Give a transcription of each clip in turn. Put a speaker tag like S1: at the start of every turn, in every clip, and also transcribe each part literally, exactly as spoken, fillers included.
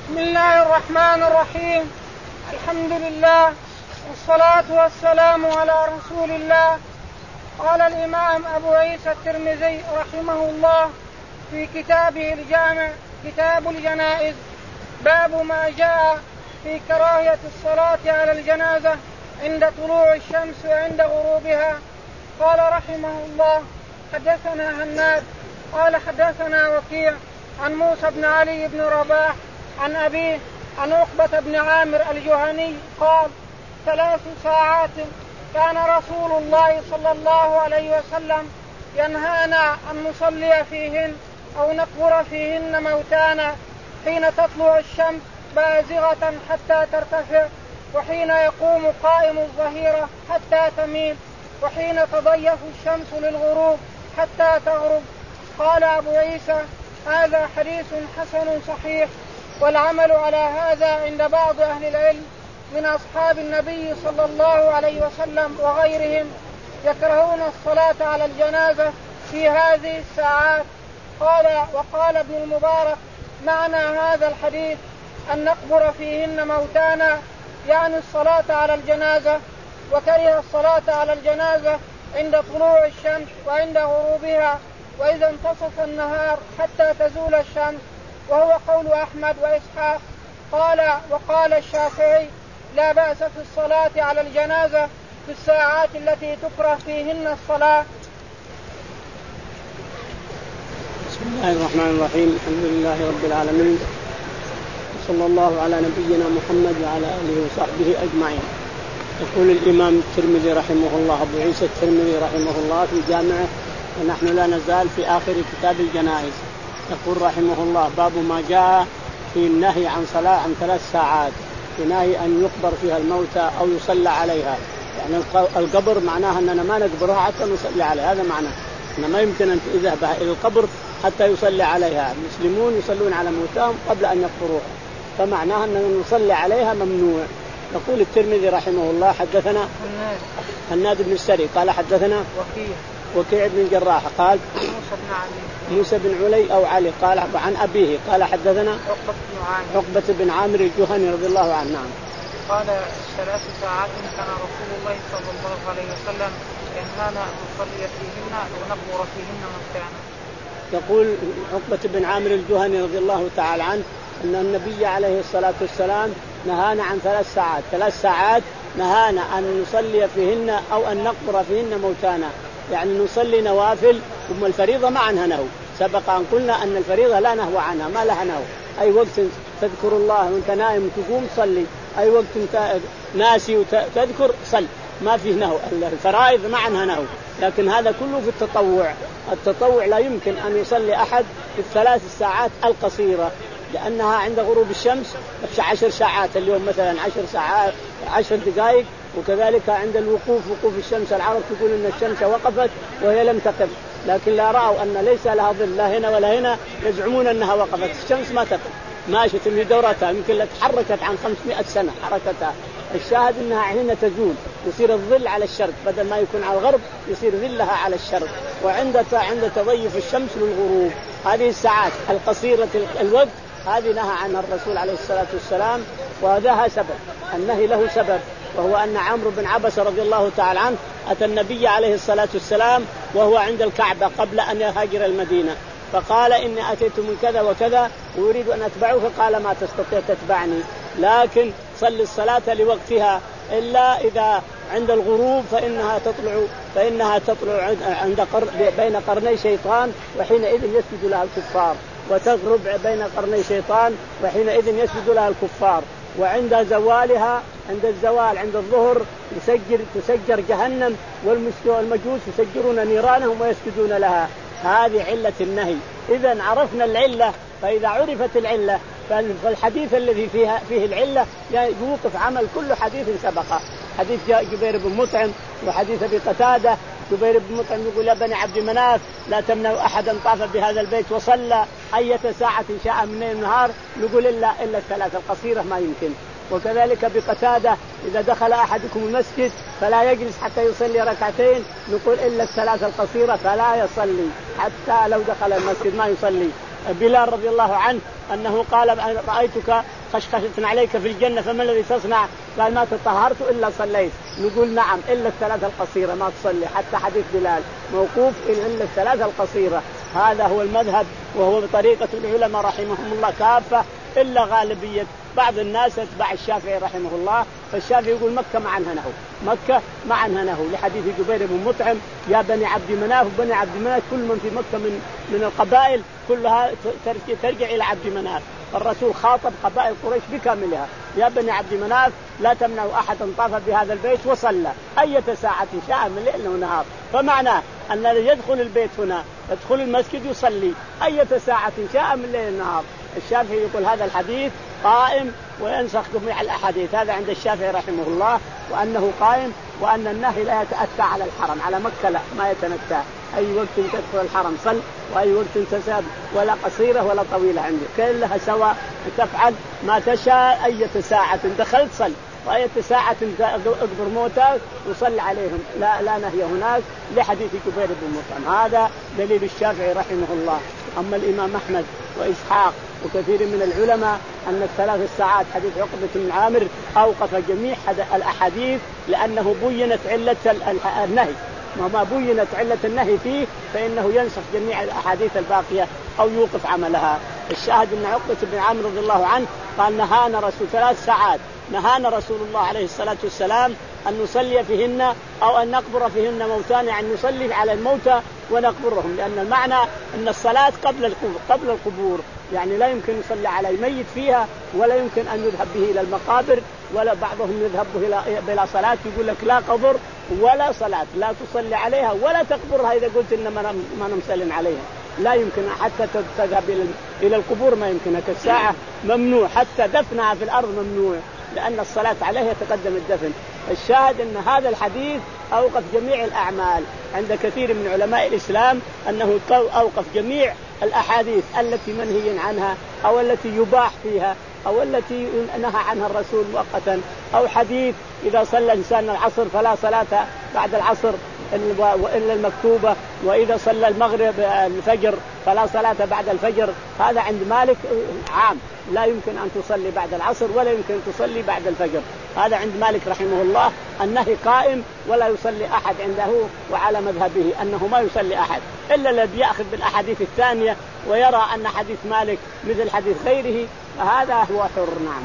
S1: بسم الله الرحمن الرحيم. الحمد لله والصلاة والسلام على رسول الله. قال الإمام أبو عيسى الترمذي رحمه الله في كتابه الجامع كتاب الجنائز باب ما جاء في كراهية الصلاة على الجنازة عند طلوع الشمس وعند غروبها. قال رحمه الله حدثنا هناد قال حدثنا وكيع عن موسى بن علي بن رباح عن أبيه عن عقبة بن عامر الجهني قال ثلاث ساعات كان رسول الله صلى الله عليه وسلم ينهانا أن نصلي فيهن أو نقبر فيهن موتانا حين تطلع الشمس بازغة حتى ترتفع وحين يقوم قائم الظهيرة حتى تميل وحين تضيف الشمس للغروب حتى تغرب. قال أبو عيسى هذا حديث حسن صحيح، والعمل على هذا عند بعض أهل العلم من أصحاب النبي صلى الله عليه وسلم وغيرهم يكرهون الصلاة على الجنازة في هذه الساعات. قال وقال ابن المبارك معنى هذا الحديث أن نقبر فيهن موتانا يعني الصلاة على الجنازة، وكره الصلاة على الجنازة عند طلوع الشمس وعند غروبها وإذا انتصف النهار حتى تزول الشمس، وهو قول أحمد وإسحاق. قال وقال الشافعي لا بأس في الصلاة على الجنازة في الساعات التي تكره فيهن الصلاة.
S2: بسم الله الرحمن الرحيم. الحمد لله رب العالمين، صلى الله على نبينا محمد وعلى آله وصحبه أجمعين. يقول الإمام الترمذي رحمه الله أبو عيسى الترمذي رحمه الله في جامعه، ونحن لا نزال في آخر كتاب الجنائز. يقول رحمه الله باب ما جاء في النهي عن صلاة عن ثلاث ساعات، في نهي أن يقبر فيها الموتى أو يصلى عليها. يعني القبر معناها أننا ما نقبرها حتى نصلي عليها، هذا معناه أن ما يمكن أن تذهب إلى القبر حتى يصلي عليها. المسلمون يصلون على موتاهم قبل أن يقبروها، فمعناها أننا نصلي عليها ممنوع. يقول الترمذي رحمه الله حدثنا هناد بن السري قال حدثنا
S1: وكيع
S2: وكيع بن الجراح قال
S1: موسى بن علي
S2: موسى بن علي أو علي قال عن أبيه قال حدثنا
S1: عقبة بن عامر
S2: عقبة بن عامر الجهني رضي الله عنه. نعم.
S1: قال ثلاث ساعات كان رسول الله صلى الله عليه وسلم ينهانا أن نصلي فيهن ونقبر فيهن موتانا.
S2: يقول عقبة بن عامر الجهني رضي الله تعالى عنه أن النبي عليه الصلاة والسلام نهانا عن ثلاث ساعات ثلاث ساعات نهانا أن نصلي فيهن أو أن نقبر فيهن موتانا، يعني نصلي نوافل ثم الفريضة ما عنها نهو. سبق أن قلنا أن الفريضة لا نهو عنها، ما لها نهو. أي وقت تذكر الله وانت نائم تقوم صلي، أي وقت انت ناسي وتذكر صل، ما فيه نهو. الفرائض ما عنها نهو، لكن هذا كله في التطوع. التطوع لا يمكن أن يصلي أحد في الثلاث الساعات القصيرة، لأنها عند غروب الشمس عشر ساعات اليوم مثلا عشر ساعات عشر دقائق، وكذلك عند الوقوف وقوف الشمس العرب تقول أن الشمس وقفت وهي لم تقف، لكن لا رأوا أن ليس لها ظل لا هنا ولا هنا، يزعمون أنها وقفت. الشمس ما تقف، ماشية في دورتها، يمكن لو تحركت عن خمسمائة سنة حركتها. الشاهد أنها حين تزول يصير الظل على الشرق، بدل ما يكون على الغرب يصير ظلها على الشرق. وعند عند تضيف الشمس للغروب هذه الساعات القصيرة الوقت هذه نهى عنها الرسول عليه الصلاة والسلام، وهذا سبب النهي له سبب، وهو أن عمرو بن عبس رضي الله تعالى عنه أتى النبي عليه الصلاة والسلام وهو عند الكعبة قبل أن يهاجر المدينة، فقال إني أتيت من كذا وكذا وأريد أن أتبعه، فقال ما تستطيع تتبعني، لكن صل الصلاة لوقتها إلا إذا عند الغروب فإنها تطلع فإنها تطلع عند قر... بين قرني شيطان وحينئذ يسجد لها الكفار، وتغرب بين قرني شيطان وحينئذ يسجد لها الكفار، وعند زوالها عند الزوال عند الظهر يسجر تسجر جهنم والمجوس يسجرون نيرانهم ويسجدون لها. هذه علة النهي. إذن عرفنا العلة، فإذا عرفت العلة فالحديث الذي فيها فيه العلة يوقف عمل كل حديث سبقه. حديث جبير بن مطعم وحديث أبي قتادة. جبير بن مطعم يقول يا بني عبد مناف لا تمنعوا أحدا طاف بهذا البيت وصلى أية ساعة شاء من النهار، نقول إلا إلا الثلاثة القصيرة ما يمكن. وكذلك بقتادة إذا دخل أحدكم المسجد فلا يجلس حتى يصلي ركعتين، نقول إلا الثلاثة القصيرة فلا يصلي حتى لو دخل المسجد ما يصلي. بلال رضي الله عنه أنه قال رأيتك خشخشة عليك في الجنة فما الذي تصنع؟ قال ما تطهرت إلا صليت. نقول نعم إلا الثلاثة القصيرة ما تصلي. حتى حديث بلال موقوف إلا الثلاثة القصيرة. هذا هو المذهب وهو بطريقة العلماء رحمهم الله كافة، إلا غالبية بعض الناس يتبع الشافعي رحمه الله. فالشافعي يقول مكة ما عنها نهو، مكة ما عنها نهو، لحديث جبير بن مطعم يا بني عبد مناف. بني عبد مناف كل من في مكة من من القبائل كلها ترجع إلى عبد مناف. الرسول خاطب قبائل قريش بكاملها يا بني عبد مناف لا تمنعوا أحدا طاف بهذا البيت وصلى أية ساعة شاء من ليل ونهار. فمعناه أن الذي يدخل البيت هنا يدخل المسجد يصلي أية ساعة شاء من ليل ونهار. الشافعي يقول هذا الحديث قائم وينسخ جميع الأحاديث. هذا عند الشافعي رحمه الله، وأنه قائم، وأن النهي لا يتأتى على الحرم. على مكة لا ما يتنتهى، أي وقت تدخل الحرم صل، وأي وقت تساب، ولا قصيرة ولا طويلة عندك كلها سواء، تفعل ما تشاء. أية ساعة دخلت صل، وأية ساعة اقبر موتى وصل عليهم، لا لا نهي هناك لحديث جبير بن مطعم. هذا دليل الشافعي رحمه الله. أما الإمام أحمد وإسحاق وكثير من العلماء أن الثلاث الساعات حديث عقبة بن عامر أوقف جميع الأحاديث لأنه بينت علة النهي. وما بينت علة النهي فيه فإنه ينسخ جميع الأحاديث الباقية أو يوقف عملها. الشاهد أن عقبة بن عامر رضي الله عنه قال نهانا رسول ثلاث ساعات نهانا رسول الله عليه الصلاة والسلام أن نصلي فيهن أو أن نقبر فيهن موتان، يعني نصلي على الموتى ونقبرهم، لأن المعنى أن الصلاة قبل القبور قبل القبور يعني لا يمكن يصلي على الميت فيها، ولا يمكن أن يذهب به إلى المقابر، ولا بعضهم يذهب إلى بلا صلاة. يقول لك لا قبر ولا صلاة، لا تصلي عليها ولا تقبرها إذا قلت إن ما نمسلم عليها. لا يمكن حتى تذهب إلى القبور، ما يمكنك الساعة ممنوع، حتى دفنها في الأرض ممنوع، لأن الصلاة عليها يتقدم الدفن. الشاهد أن هذا الحديث أوقف جميع الأعمال عند كثير من علماء الإسلام، أنه أوقف جميع الأحاديث التي منهي عنها أو التي يباح فيها أو التي نهى عنها الرسول مؤقتا، أو حديث إذا صلى الإنسان العصر فلا صلاة بعد العصر إلا المكتوبة، وإذا صلى المغرب الفجر فلا صلاة بعد الفجر. هذا عند مالك عام، لا يمكن أن تصلي بعد العصر ولا يمكن أن تصلي بعد الفجر. هذا عند مالك رحمه الله. النهي قائم ولا يصلي أحد عنده، وعلى مذهبه أنه ما يصلي أحد إلا الذي يأخذ بالأحاديث الثانية ويرى أن حديث مالك مثل حديث غيره، فهذا هو حر. نعم.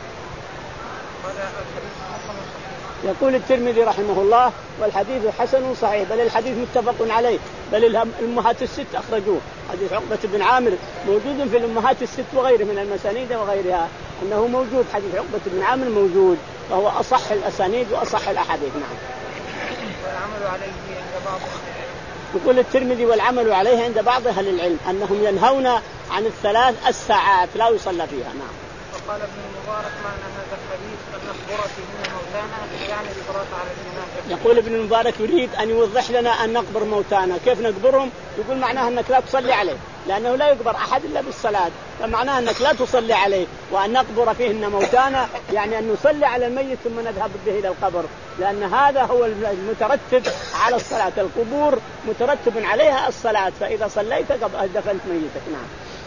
S2: يقول الترمذي رحمه الله والحديث حسن صحيح، بل الحديث متفق عليه، بل الأمهات الست أخرجوه. حديث عقبة بن عامر موجود في الأمهات الست وغيره من المسانيد وغيرها، أنه موجود. حديث عقبة بن عامر موجود، فهو أصح الأسانيد وأصح الأحاديث. نعم.
S1: والعمل عليه عند بعض
S2: يقول الترمذي والعمل عليه عند بعض أهل العلم أنهم ينهون عن الثلاث الساعات لا يصلى فيها. نعم.
S1: وقال ابن المبارك معنى هذا الحديث أن نقبر فيهن موتانا يعني الصلاة على الجنازة.
S2: يقول ابن المبارك يريد أن يوضح لنا أن نقبر موتانا، كيف نقبرهم؟ يقول معناها أنك لا تصلي عليه، لأنه لا يقبر أحد إلا بالصلاة، فمعناها أنك لا تصلي عليه. وأن نقبر فيهن موتانا يعني أن نصلي على الميت ثم نذهب به إلى القبر، لأن هذا هو المترتب على الصلاة. القبور مترتب عليها الصلاة، فإذا صليت دفنت ميتك. نعم.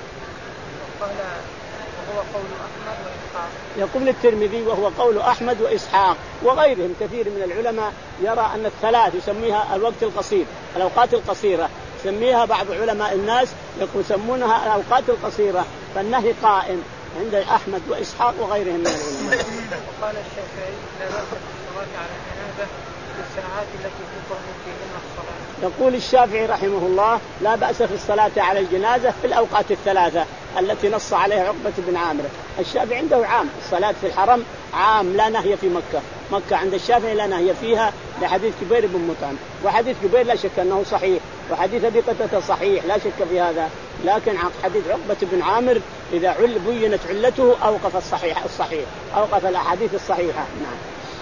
S1: وهو قول أحمد وإسحاق.
S2: يقول الترمذي وهو قول أحمد وإسحاق وغيرهم كثير من العلماء يرى أن الثلاث يسميها الوقت القصير، الأوقات القصيرة يسميها بعض علماء الناس يسمونها الأوقات القصيرة، فالنهي قائم عند أحمد وإسحاق وغيرهم من العلماء.
S1: وقال الشافعي لا بأس بالصلاة على الجنازة في الساعات التي تكره فيهن الصلاة.
S2: يقول الشافعي رحمه الله لا بأس في الصلاة على الجنازة في الأوقات الثلاثة التي نص عليها عقبة بن عامر. الشافعي عنده عام، الصلاة في الحرم عام، لا نهي في مكة. مكة عند الشافعي لا نهي فيها لحديث جبير بن مطعم، وحديث جبير لا شك أنه صحيح، وحديث أبي قتادة صحيح لا شك في هذا، لكن حديث عقبة بن عامر إذا عل بينت علته أوقف الصحيح الصحيح أوقف الأحاديث الصحيحة. نعم.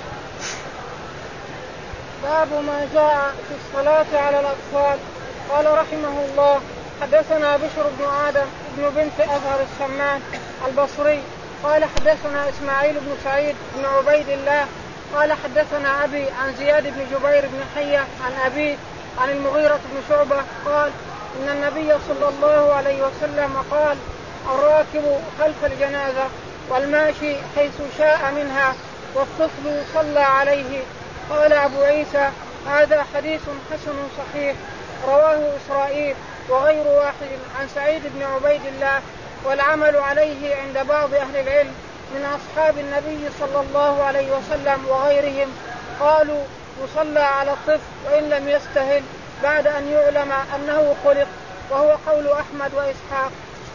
S1: باب ما جاء في الصلاة على الأطفال. قال رحمه الله حدثنا بشر بن آدم بن بنت أزهر السمان البصري قال حدثنا إسماعيل بن سعيد بن عبيد الله قال حدثنا أبي عن زياد بن جبير بن حية عن أبي عن المغيرة بن شعبة قال إن النبي صلى الله عليه وسلم قال الراكب خلف الجنازة والماشي حيث شاء منها والطفل يصلى عليه. قال أبو عيسى هذا حديث حسن صحيح رواه إسرائيل وغير واحد عن سعيد بن عبيد الله، والعمل عليه عند بعض أهل العلم من أصحاب النبي صلى الله عليه وسلم وغيرهم قالوا يصلى على الطفل وإن لم يستهل بعد أن يعلم أنه خلق، وهو قول أحمد وإسحاق.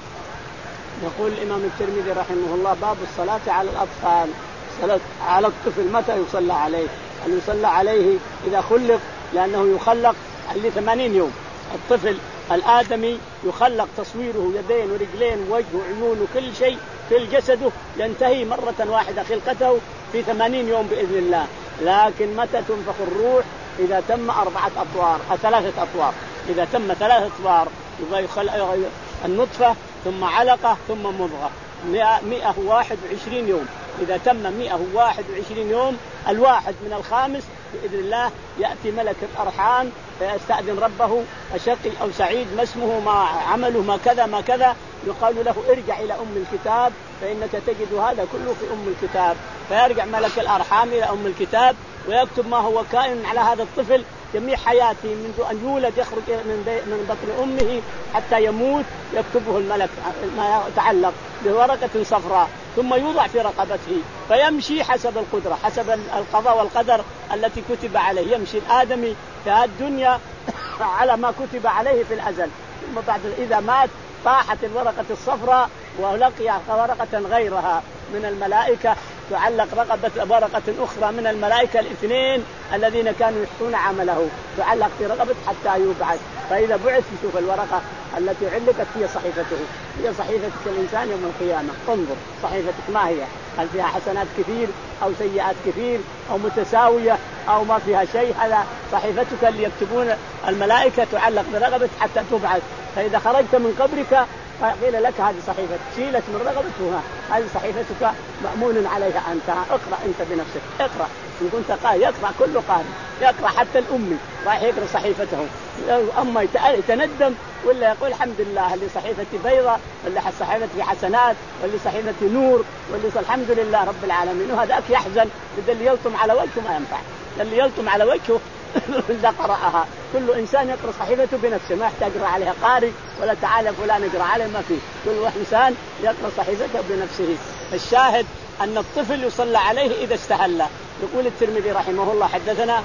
S2: يقول الإمام الترمذي رحمه الله باب الصلاة على الأطفال. صلاة على الطفل متى يصلى عليه؟ أن يصلى عليه إذا خلق، لأنه يخلق لثمانين يوم. الطفل الآدمي يخلق تصويره يدين ورجلين ووجه وعيون وكل شيء في جسده ينتهي مرة واحدة خلقته في ثمانين يوم بإذن الله. لكن متى تنفخ الروح؟ إذا تم أربعة أطوار أو ثلاثة أطوار. إذا تم ثلاثة أطوار يبقى يخلق النطفة ثم علقة ثم مضغة مئة وواحد وعشرين يوم. إذا تم مئة وواحد وعشرين يوم الواحد من الخامس بإذن الله يأتي ملك الأرحام فيستأذن ربه أشقي أو سعيد ما اسمه ما عمله ما كذا ما كذا، يقال له ارجع إلى أم الكتاب فإنك تجد هذا كله في أم الكتاب. فيرجع ملك الأرحام إلى أم الكتاب ويكتب ما هو كائن على هذا الطفل جميع حياته منذ أن يولد يخرج من بطن أمه حتى يموت، يكتبه الملك ما يتعلق بورقة صفراء ثم يوضع في رقبته فيمشي حسب القدرة حسب القضاء والقدر التي كتب عليه. يمشي الآدمي في هذه الدنيا على ما كتب عليه في الأزل، ثم بعد إذا مات طاحت الورقة الصفراء ولقي ورقة غيرها من الملائكة تعلق رقبة ورقة أخرى من الملائكة الاثنين الذين كانوا يحصون عمله تعلق في رقبة حتى يبعث. فإذا بعث يشوف الورقة التي علقت هي صحيفته، هي صحيفتك الإنسان يوم القيامة. انظر صحيفتك ما هي، هل فيها حسنات كثير أو سيئات كثير أو متساوية أو ما فيها شيء؟ هذا صحيفتك اللي يكتبون الملائكة تعلق برقبة حتى تبعث. فإذا خرجت من قبرك قيل لك هذه صحيفتك شيلت من رقبتها، هذه صحيفتك مأمون عليها أنت. اقرأ أنت بنفسك، اقرأ إن كنت قارئ، يقرأ كل قارئ، يقرأ حتى الأمي راح يقرأ صحيفته. أما يتندم ولا يقول الحمد لله اللي صحيفتي بيضاء، واللي صحيفتي حسنات، واللي صحيفتي نور، واللي الحمد لله رب العالمين. وهذاك يحزن اللي يلطم على وجهه ما ينفع، اللي يلطم على وجهه إذا قرأها. كل إنسان يقرأ صحيفته بنفسه، ما يحتاج يقرأ عليها قارئ ولا تعالى فلان يقرأ عليه، ما فيه. كل إنسان يقرأ صحيفته بنفسه. الشاهد أن الطفل يصلى عليه إذا استهل. يقول الترمذي رحمه الله حدثنا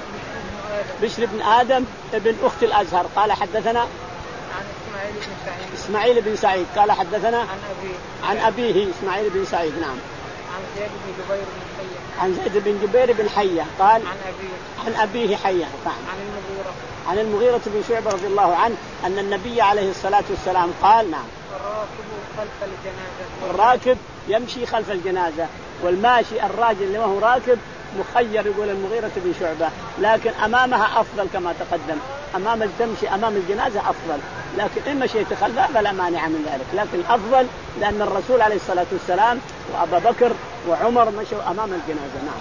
S2: بشر بن آدم ابن أخت الأزهر قال حدثنا
S1: عن إسماعيل بن سعيد
S2: إسماعيل بن سعيد قال حدثنا
S1: عن أبيه
S2: عن أبيه إسماعيل بن سعيد نعم
S1: عن زيد بن جبير بن حية
S2: عن زيد بن جبير بن حية قال
S1: عن أبيه
S2: عن أبيه حية
S1: عن المغيرة
S2: عن المغيرة بن شعبة رضي الله عنه أن النبي عليه الصلاة والسلام قال نعم
S1: الراكب خلف الجنازة
S2: الراكب يمشي خلف الجنازة، والماشي الراجل اللي هو راكب مخير. يقول المغيرة بن شعبة لكن أمامها أفضل كما تقدم، أمام تمشي أمام الجنازة أفضل، لكن إن مشيت خلفها فلا مانع من ذلك، لكن أفضل لأن الرسول عليه الصلاة والسلام وأبا بكر وعمر مشوا أمام الجنازة. نعم.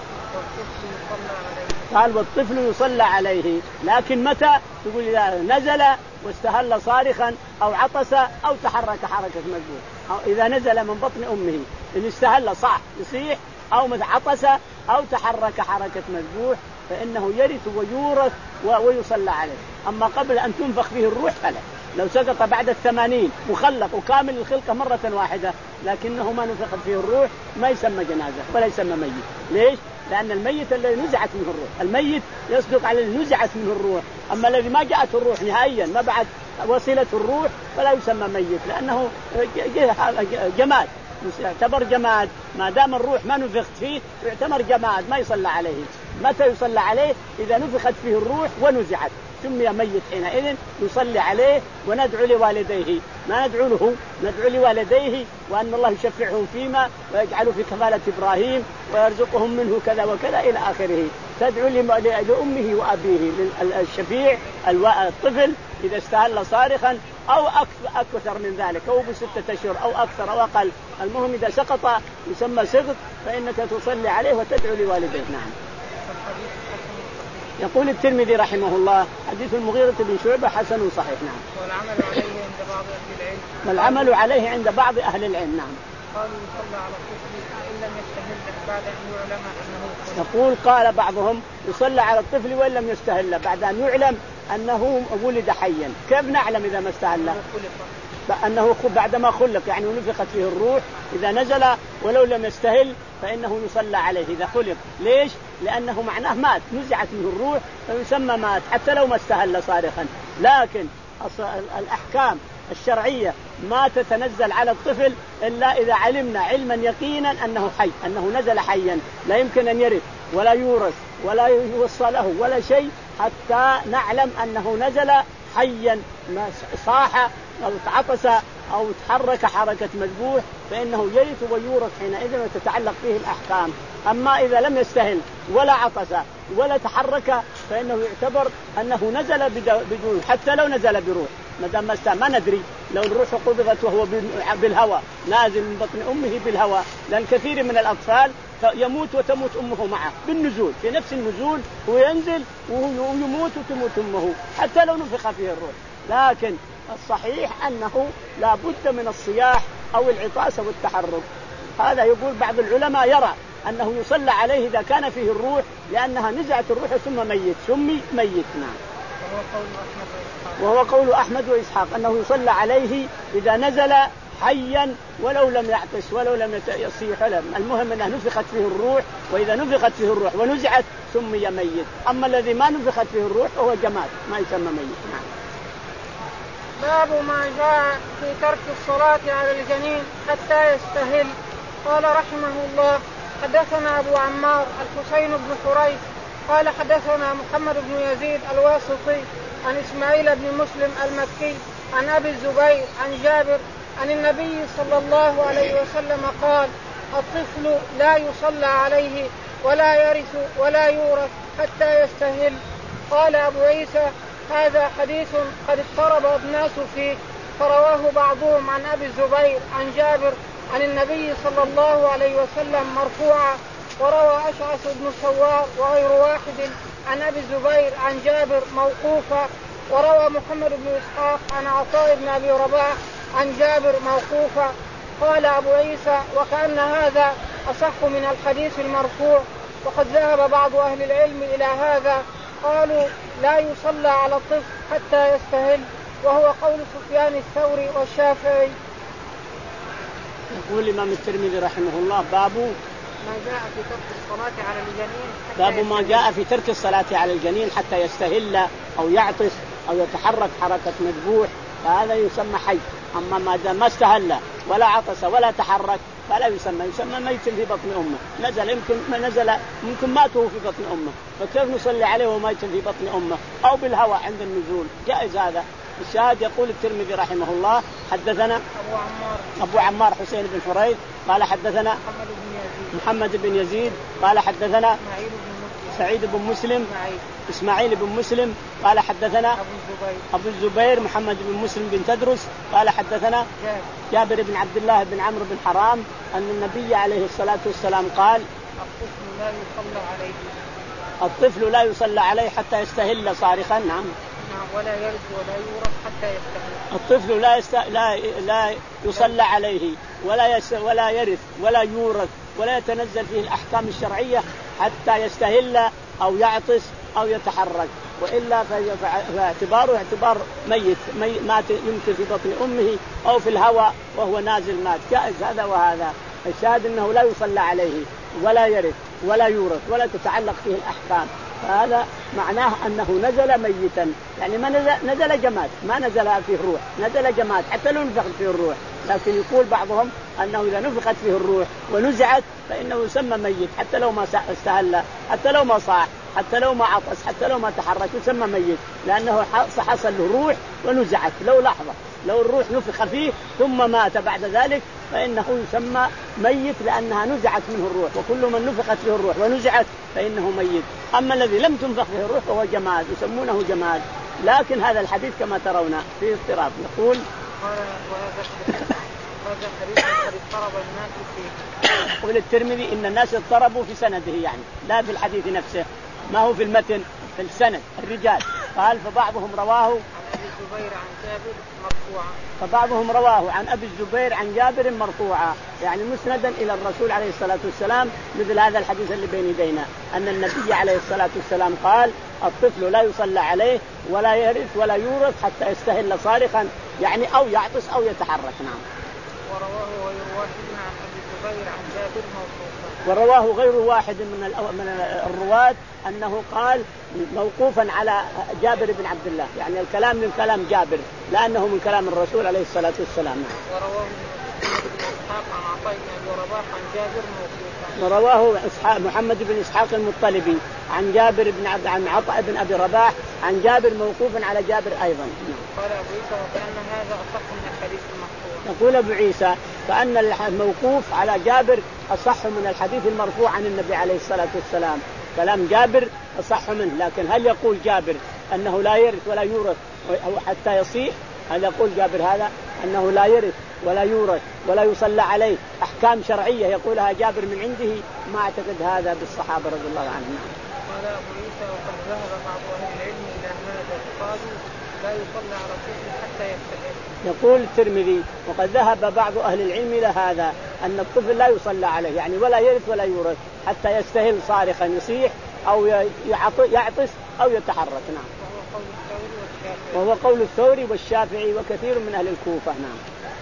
S2: قال والطفل يصلى عليه، لكن متى؟ يقول إذا نزل واستهل صارخا أو عطس أو تحرك حركة مجبور، أو إذا نزل من بطن أمه إن استهل صح يصيح أو عطس أو تحرك حركة مجبور فإنه يرث ويورث ويصلى عليه. أما قبل أن تنفخ فيه الروح فلا. لو سقط بعد الثمانين مخلق وكامل الخلقة مرة واحدة لكنه ما نفخت فيه الروح ما يسمى جنازة ولا يسمى ميت. ليش؟ لأن الميت الذي نزعت منه الروح، الميت يصدق على الذي نزعت منه الروح، أما الذي ما جاءت الروح نهائيا ما بعد وصلة الروح فلا يسمى ميت لأنه جماد، يعتبر جماد. ما دام الروح ما نفخت فيه يعتبر جماد ما يصلى عليه. متى يصلى عليه؟ إذا نفخت فيه الروح ونزعت سمي ميت حينئذ يصلي عليه وندعو لوالديه. ما ندعو له، ندعو لوالديه وأن الله يشفعهم فيما ويجعله في كفالة إبراهيم ويرزقهم منه كذا وكذا إلى آخره. تدعو لأمه وأبيه الشفيع الطفل إذا استهل صارخا أو أكثر من ذلك أو بستة أشهر أو أكثر أو أقل، المهم إذا سقط يسمى سقط فإنك تصلي عليه وتدعو لوالديه. نعم. يقول الترمذي رحمه الله حديث المغيرة بن شعبة حسن صحيح. نعم.
S1: والعمل عليه عند بعض أهل العلم
S2: والعمل عليه عند بعض أهل العلم. نعم.
S1: قالوا يصلى على الطفل إن لم يستهل بعد أن يعلم أنه خلق.
S2: يقول قال بعضهم يصلى على الطفل وإن لم يستهل بعد أن يعلم أنه ولد حيا. كيف نعلم إذا ما استهل؟ أنه بعدما خلق يعني ونفخت فيه الروح إذا نزل ولو لم يستهل فإنه يصلى عليه إذا خلق. ليش؟ لأنه معناه مات، نزعت منه الروح فيسمى مات حتى لو ما استهل صارخا. لكن الأحكام الشرعية ما تتنزل على الطفل إلا إذا علمنا علما يقينا أنه حي، أنه نزل حيا لا يمكن أن يرث ولا يورث ولا يوصى له ولا شيء حتى نعلم أنه نزل حيا صاح أو تعطس أو تحرك حركة مذبوح فإنه يرث ويورث حينئذ وتتعلق فيه الأحكام. أما إذا لم يستهل ولا عطس ولا تحرك فإنه يعتبر أنه نزل بدون، حتى لو نزل بروح ما دام ما استهل. ما ندري لو الروح قبضت وهو بالهواء نازل من بطن أمه بالهواء، لأن كثير من الأطفال يموت وتموت أمه معه بالنزول، في نفس النزول هو ينزل ويموت وتموت أمه حتى لو نفخ فيه الروح. لكن الصحيح أنه لا بد من الصياح أو العطاس أو التحرك. هذا يقول بعض العلماء يرى أنه يصلى عليه إذا كان فيه الروح لأنها نزعت الروح ثم ميت سمي ميت. نعم. وهو قول أحمد وإسحاق أنه يصلى عليه إذا نزل حيا ولو لم يعطس ولو لم يصيح. المهم أنه نفخت فيه الروح، وإذا نفخت فيه الروح ونزعت سمي ميت. أما الذي ما نفخت فيه الروح هو جماد ما يسمى ميت. نعم.
S1: باب ما جاء في ترك الصلاة على الجنين حتى يستهل. قال رحمه الله حدثنا أبو عمار الحسين بن حريث قال حدثنا محمد بن يزيد الواسطي عن إسماعيل بن مسلم المكي عن أبي الزبير عن جابر عن النبي صلى الله عليه وسلم قال الطفل لا يصلى عليه ولا يرث ولا يورث حتى يستهل. قال أبو عيسى هذا حديث قد اضطرب الناس فيه، فرواه بعضهم عن أبي الزبير عن جابر عن النبي صلى الله عليه وسلم مرفوعا، وروى أشعث بن سوار وغير واحد عن أبي الزبير عن جابر موقوفا، وروى محمد بن إسحاق عن عطاء بن أبي رباح عن جابر موقوفا. قال أبو عيسى وكأن هذا أصح من الحديث المرفوع، وقد ذهب بعض أهل العلم إلى هذا، قالوا لا يصلى على الطفل حتى يستهل، وهو قول سفيان الثوري والشافعي.
S2: يقول الإمام الترمذي رحمه الله باب
S1: ما جاء في ترك الصلاة على الجنين
S2: باب ما جاء في ترك الصلاة على الجنين حتى يستهل أو يعطس أو يتحرك حركة مذبوح فهذا يسمى حي. أما ما دام ما استهل ولا عطس ولا تحرك فلا يسمى يسمى ميت في بطن أمه، نزل يمكن ما نزل ممكن ماته في بطن أمه، فكيف نصلي عليه وميت في بطن أمه أو بالهواء عند النزول؟ جائز هذا. الشاهد يقول الترمذي رحمه الله حدثنا
S1: أبو عمار
S2: أبو عمار حسين بن حريث قال حدثنا
S1: محمد بن يزيد,
S2: محمد بن يزيد قال حدثنا
S1: إسماعيل بن
S2: سعيد بن مسلم
S1: إسماعيل,
S2: إسماعيل بن مسلم قال حدثنا
S1: أبو الزبير,
S2: أبو الزبير محمد بن مسلم بن تدرس قال حدثنا
S1: جابر,
S2: جابر بن عبد الله بن عمرو بن حرام أن النبي عليه الصلاة والسلام قال
S1: الطفل لا يصلى عليه
S2: الطفل لا يصلى عليه حتى يستهل صارخا. نعم.
S1: ولا يرث ولا يورث حتى يستهل.
S2: الطفل لا يست... لا لا يصلى عليه ولا يس... ولا يرث ولا يورث ولا يتنزل فيه الأحكام الشرعية حتى يستهل أو يعطس أو يتحرك، وإلا فاعتباره اعتبار ميت مي... مات يمكن في بطن أمه أو في الهواء وهو نازل مات. جائز هذا وهذا. الشاهد أنه لا يصلى عليه ولا يرث ولا يورث ولا تتعلق فيه الأحكام، فهذا معناه أنه نزل ميتا، يعني ما نزل, نزل جماد ما نزل فيه الروح، نزل جماد حتى لو نفخت فيه الروح. لكن يقول بعضهم أنه إذا نفخت فيه الروح ونزعت فإنه يسمى ميت حتى لو ما استهل حتى لو ما صاح حتى لو ما عطس حتى لو ما تحرك يسمى ميت، لأنه حصل له روح ونزعت لو لحظة، لو الروح نفخ فيه ثم مات بعد ذلك فإنه يسمى ميت لأنها نزعت منه الروح، وكل من نفخت فيه الروح ونزعت فإنه ميت. أما الذي لم تنفخ فيه الروح فهو جماد يسمونه جماد. لكن هذا الحديث كما ترون فيه اضطراب. يقول
S1: هذا حديث قد اضطرب الناس فيه.
S2: يقول الترمذي إن الناس اضطربوا في سنده، يعني لا في الحديث نفسه، ما هو في المتن في السند الرجال. قال فبعضهم رواه
S1: الزبير عن جابر مرفوعا.
S2: فبعضهم رواه عن أبي الزبير عن جابر مرفوعا يعني مسندا إلى الرسول عليه الصلاة والسلام، مثل هذا الحديث اللي بين يدينا أن النبي عليه الصلاة والسلام قال الطفل لا يصلى عليه ولا يرث ولا يورث حتى يستهل صارخا يعني أو يعطس أو يتحرك. نعم.
S1: ورواه غير واحد عن أبي الزبير عن جابر موقوفا.
S2: ورواه غير واحد من من الرواة أنه قال موقوفا على جابر بن عبد الله، يعني الكلام من كلام جابر لأنه من كلام الرسول عليه الصلاة والسلام.
S1: ورواه إسحاق عن عطاء بن أبي رباح عن جابر موقوفا.
S2: ورواه إسحاق محمد بن إسحاق المطلبي عن جابر بن عبد عن عطاء بن أبي رباح عن جابر موقوفا على جابر أيضا.
S1: قال أبو عيسى وكأن هذا أصح من الحديث المرفوع.
S2: يقول أبو عيسى فأن الموقوف على جابر أصح من الحديث المرفوع عن النبي عليه الصلاة والسلام. كلام جابر أصح منه، لكن هل يقول جابر أنه لا يرث ولا يورث أو حتى يصيح؟ هل يقول جابر هذا أنه لا يرث ولا يورث ولا يصلى عليه أحكام شرعية يقولها جابر من عنده؟ ما أعتقد هذا بالصحابة رضي الله عنهم.
S1: قال أبو عيسى وقد ذهب بعض أهل العلم إلى هذا قالوا لا يصلى على الطفل حتى يستحل.
S2: يقول الترمذي وقد ذهب بعض أهل العلم إلى هذا أن الطفل لا يصلى عليه يعني ولا يرث ولا يورث حتى يستهل صارخا يصيح أو يعطس أو يتحرك. نعم. وهو قول الثوري والشافعي وكثير من أهل الكوفة. نعم.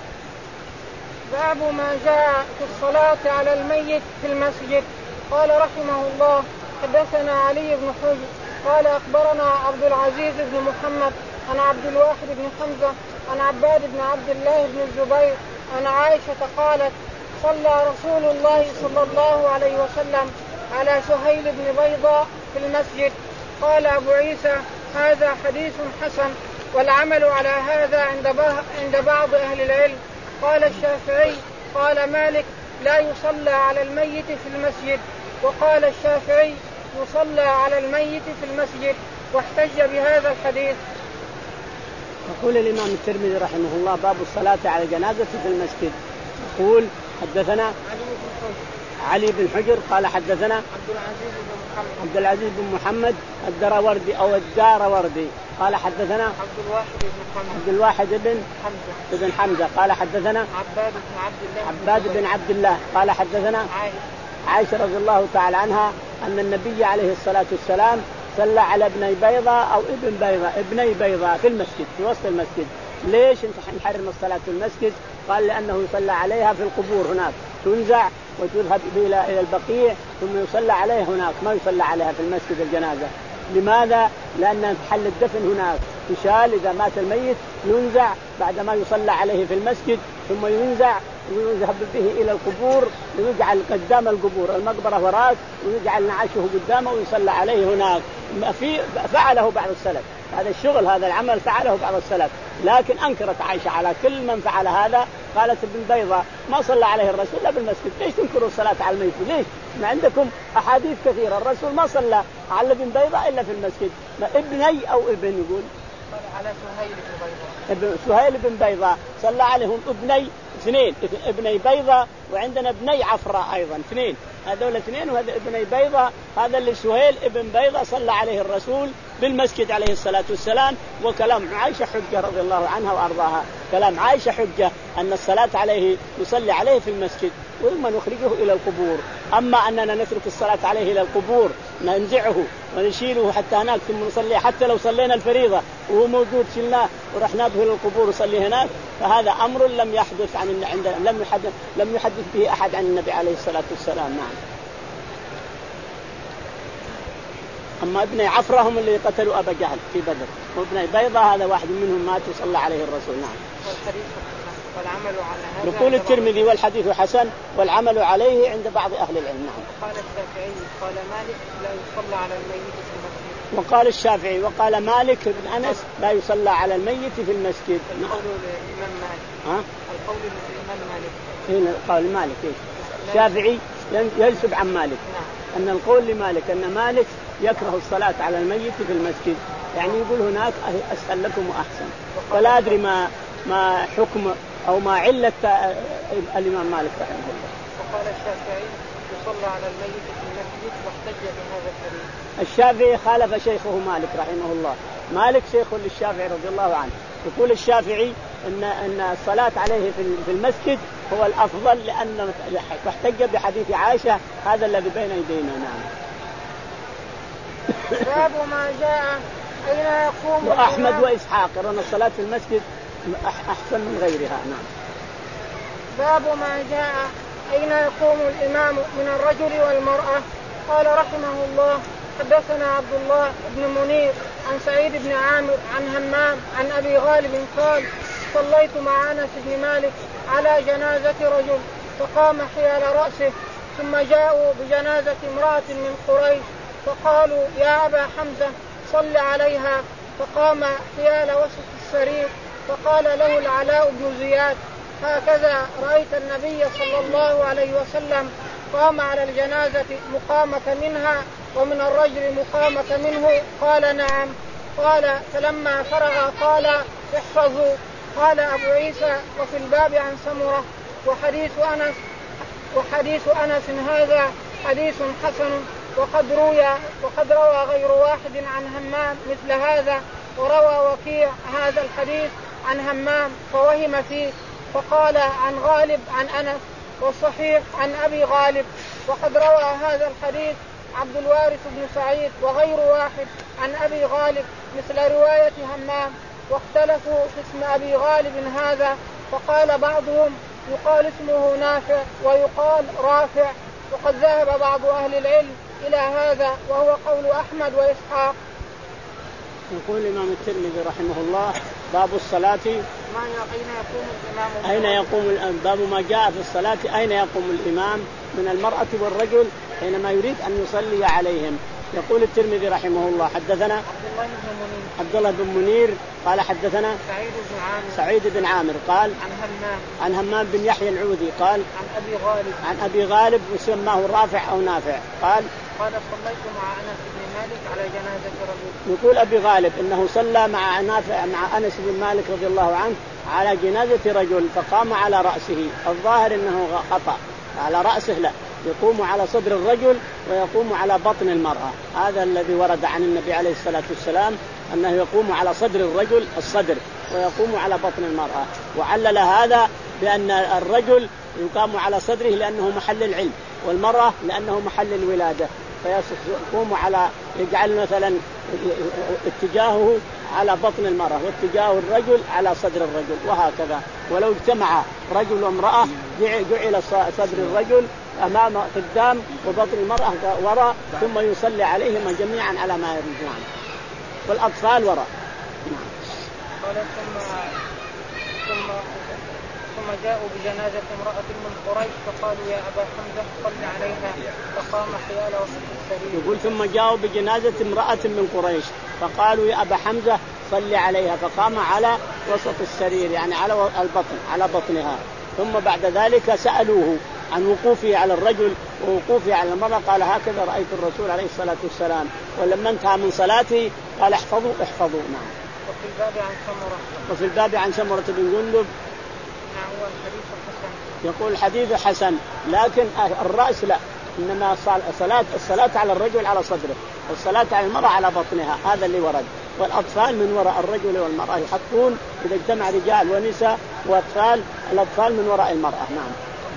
S1: باب ما جاء في الصلاة على الميت في المسجد. قال رحمه الله حدثنا علي بن حجر قال أخبرنا عبد العزيز بن محمد عن عبد الواحد بن حمزة عن عباد بن عبد الله بن الزبير عن عائشة قالت صلى رسول الله صلى الله عليه وسلم على سهيل بن بيضاء في المسجد. قال أبو عيسى هذا حديث حسن والعمل على هذا عند بعض أهل العلم. قال الشافعي قال مالك لا يصلى على الميت في المسجد، وقال الشافعي يصلى على الميت في المسجد، واحتج بهذا الحديث.
S2: يقول الإمام الترمذي رحمه الله باب الصلاة على الجنازة في المسجد. يقول حدثنا علي بن حجر قال حدثنا
S1: عبد العزيز بن محمد
S2: عبد العزيز بن محمد الدراوردي أو الداروردي قال حدثنا
S1: عبد الواحد بن محمد
S2: عبد الواحد بن
S1: حمزة
S2: بن حمزة قال حدثنا
S1: عباد بن عبد الله
S2: عباد بن عبد الله قال حدثنا
S1: عائشة
S2: عائشة رضي الله تعالى عنها أن النبي عليه الصلاة والسلام صلى على ابني بيضاء أو ابن بيضاء ابني بيضاء في المسجد في وسط المسجد. ليش نحرم الصلاة في المسجد؟ قال لأنه يصلى عليها في القبور هناك تنزع وتذهب إلى إلى البقيع ثم يصلى عليها هناك، ما يصلى عليها في المسجد الجنازة. لماذا؟ لأن محل الدفن هناك تشال إذا مات الميت ينزع بعدما يصلى عليه في المسجد ثم ينزع ويذهب به إلى القبور ويجعل قدام القبور المقبرة وراك ويجعل نعشه قدامه ويصلى عليه هناك. في فعله بعض السلف هذا الشغل هذا العمل فعله بعض السلف، لكن أنكرت عائشة على كل من فعل هذا. قالت ابن بيضاء ما صلى عليه الرسول إلا بالمسجد، ليش تنكروا الصلاة على الميت؟ ليش؟ ما عندكم أحاديث كثيرة الرسول ما صلى على ابن بيضاء إلا في المسجد. ما ابني أو ابن يقول
S1: على سهيل بن بيضاء
S2: ابن سهيل بن بيضاء صلى عليهم ابني اثنين ابني بيضاء وعندنا ابني عفراء أيضا اثنين، هذول اثنين وهذا ابني بيضاء. هذا اللي سهيل ابن بيضاء صلى عليه الرسول بالمسجد عليه الصلاة والسلام. وكلام عائشة حجة رضي الله عنها وأرضاها، كلام عائشة حجة أن الصلاة عليه يصلي عليه في المسجد ثم نخرجه إلى القبور. أما أننا نترك الصلاة عليه إلى القبور ننزعه ونشيله حتى هناك ثم نصلي، حتى لو صلينا الفريضة وهو موجود شلناه ورحنا به إلى القبور وصلي هناك، فهذا أمر لم يحدث عن عند لم يحدث لم يحدث به أحد عن النبي عليه الصلاة والسلام. نعم. أما ابن عفرة هم اللي قتلوا أبا جهل في بدر، وابن بيضاء هذا واحد منهم مات وصلى عليه الرسول. نعم.
S1: والحديث والعمل على هذا
S2: يقول الترمذي والحديث حسن والعمل عليه عند بعض أهل العلم. نعم.
S1: قال الشافعي قال مالك لا يصلى على الميت في المسجد.
S2: وقال الشافعي وقال مالك بن أنس لا يصلى على الميت في المسجد.
S1: القول الإمام مالك.
S2: ها؟
S1: القول الإمام مالك.
S2: هنا قال مالك إيش؟ الشافعي ينسب عن مالك.
S1: نعم.
S2: أن القول لمالك أن مالك يكره الصلاة على الميت في المسجد، يعني يقول هناك أسهل لكم وأحسن. ولا أدري ما ما حكم أو ما علة الإمام مالك رحمه الله.
S1: وقال الشافعي يصلى على الميت في المسجد واحتج بهذا الحديث.
S2: الشافعي خالف شيخه مالك رحمه الله. مالك شيخ للشافعي رضي الله عنه، يقول الشافعي إن إن الصلاة عليه في المسجد هو الأفضل لأن واحتج بحديث عائشة هذا الذي بين يدينا. نعم.
S1: باب ما جاء أين يقوم
S2: وأحمد وإسحاق أن الصلاة في المسجد أحسن من غيرها. نعم.
S1: باب ما جاء أين يقوم الإمام من الرجل والمرأة. قال رحمه الله حدثنا عبد الله بن منير عن سعيد بن عامر عن همام عن أبي غالب قال صليت مع أنس بن مالك على جنازة رجل فقام حيال رأسه ثم جاءوا بجنازة امرأة من قريش فقالوا يا أبا حمزة صل عليها فقام حيال وسط السرير فقال له العلاء بن زياد هكذا رأيت النبي صلى الله عليه وسلم قام على الجنازة مقامة منها ومن الرجل مقامة منه. قال نعم. قال فلما فرغ قال احفظوا. قال أبو عيسى وفي الباب عن سمرة وحديث أنس وحديث أنس هذا حديث حسن وقد روى وقد روى غير واحد عن همام مثل هذا وروى وكيع هذا الحديث عن همام فوهم فيه فقال عن غالب عن أنس والصحيح عن أبي غالب. وقد روى هذا الحديث عبد الوارث بن سعيد وغير واحد عن أبي غالب مثل رواية همام واختلفوا في اسم أبي غالب هذا فقال بعضهم يقال اسمه نافع ويقال رافع. وقد ذهب بعض أهل العلم إلى هذا وهو قول أحمد وإسحاق.
S2: يقول الإمام الترمذي رحمه الله باب الصلاة
S1: ما أين يقوم الإمام
S2: أين يقوم باب ما جاء في الصلاة أين يقوم الإمام من المرأة والرجل حينما يريد أن يصلي عليهم. يقول الترمذي رحمه الله حدثنا
S1: عبد الله بن منير
S2: عبد الله بن منير قال حدثنا
S1: سعيد بن عامر
S2: سعيد بن عامر قال
S1: عن همام
S2: عن همام بن يحيى العودي قال
S1: عن أبي غالب
S2: عن أبي غالب وسماه رافع أو نافع قال
S1: قال صليت مع أنس بن مالك على جنازة رجل.
S2: يقول أبي غالب إنه صلى مع نافع مع أنس بن مالك رضي الله عنه على جنازة رجل فقام على رأسه. الظاهر إنه خطأ على رأسه لا يقوم على صدر الرجل ويقوم على بطن المرأة. هذا الذي ورد عن النبي عليه الصلاة والسلام أنه يقوم على صدر الرجل الصدر ويقوم على بطن المرأة. وعلل هذا بأن الرجل يقام على صدره لأنه محل العلم والمرأة لأنه محل الولادة فيقوم على يجعل مثلا اتجاهه على بطن المرأة واتجاه الرجل على صدر الرجل وهكذا. ولو اجتمع رجل وامرأة جعل صدر الرجل أمام قدام وبطن المرأة وراء ثم يصلي عليهما جميعا على ما يريدون والأطفال وراء.
S1: قال ثم ثم ثم جاءوا بجنازة امرأة من قريش فقالوا يا أبا حمزة صل عليها فقام حيال وسط السرير.
S2: يقول ثم جاءوا بجنازة امرأة من قريش فقالوا يا أبا حمزة صل عليها فقام على وسط السرير يعني على البطن على بطنها. ثم بعد ذلك سألوه عن وقوفه على الرجل ووقوفه على المرأة قال هكذا رأيت الرسول عليه الصلاة والسلام. ولما انتهى من صلاته قال احفظوا احفظوا. نعم.
S1: وفي الباب عن سمرة
S2: وفي الباب عن سمرة بن جندب
S1: هو الحديث حسن.
S2: يقول الحديث حسن لكن الرأس لا إنما الصلاة الصلاة على الرجل على صدره والصلاة على المرأة على بطنها هذا اللي ورد. والأطفال من وراء الرجل والمرأة يحطون إذا اجتمع رجال ونساء وأطفال الأطفال من وراء المرأة. نعم.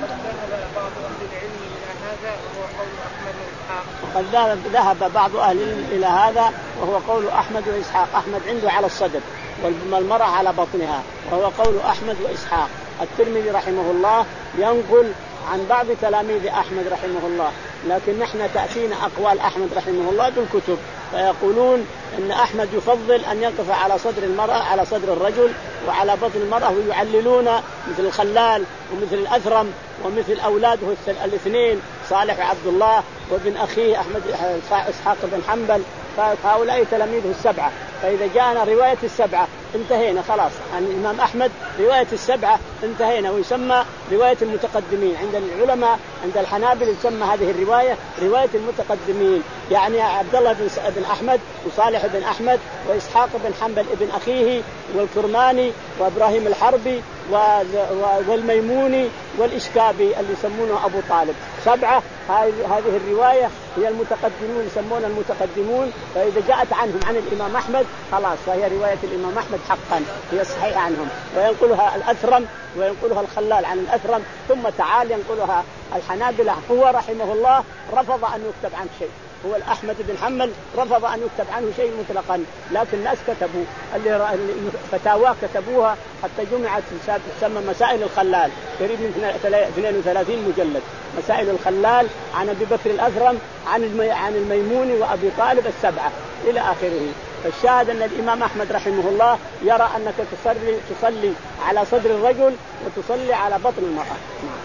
S1: وقد ذهب بعض أهل العلم إلى هذا وهو قول أحمد وإسحاق.
S2: وقد ذهب بعض أهل إلى هذا وهو قول أحمد وإسحاق. أحمد عنده على الصدر والمرأة على بطنها وهو قول أحمد وإسحاق. الترمذي رحمه الله ينقل عن بعض تلاميذ أحمد رحمه الله لكن نحن تأتينا أقوال أحمد رحمه الله بالكتب فيقولون أن أحمد يفضل أن يقف على صدر المرأة على صدر الرجل وعلى بطن المرأة ويعللون مثل الخلال ومثل الأثرم ومثل أولاده الاثنين صالح وعبد الله وابن أخيه أحمد إسحاق بن حنبل فهؤلاء تلاميذه السبعة. فإذا جاءنا رواية السبعة انتهينا خلاص عن الإمام أحمد رواية السبعة انتهينا. ويسمى رواية المتقدمين عند العلماء عند الحنابل يسمى هذه الرواية رواية المتقدمين يعني عبد الله بن أحمد وصالح بن أحمد وإسحاق بن حنبل ابن أخيه والكرماني وإبراهيم الحربي والميموني والإشكابي اللي يسمونه أبو طالب سبعة. هذه الرواية هي المتقدمون يسمون المتقدمون، فإذا جاءت عنهم عن الإمام أحمد خلاص فهي رواية الإمام أحمد حقا، هي الصحيحة عنهم. وينقلها الأثرم وينقلها الخلال عن الأثرم، ثم تعال ينقلها الحنابلة. هو رحمه الله رفض أن يكتب عنه شيء، هو الأحمد بن حنبل رفض أن يكتب عنه شيء مطلقا، لكن الناس كتبوا اللي فتاواه كتبوها حتى جمعت تسمى مسائل الخلال، قريب من اثنين وثلاثين مجلد. مسائل الخلال عن أبي بكر الأثرم عن عن الميموني وأبي طالب السبعة إلى آخره. فالشاهد أن الإمام أحمد رحمه الله يرى أنك تصلي تصلي على صدر الرجل وتصلي على بطن المرأة.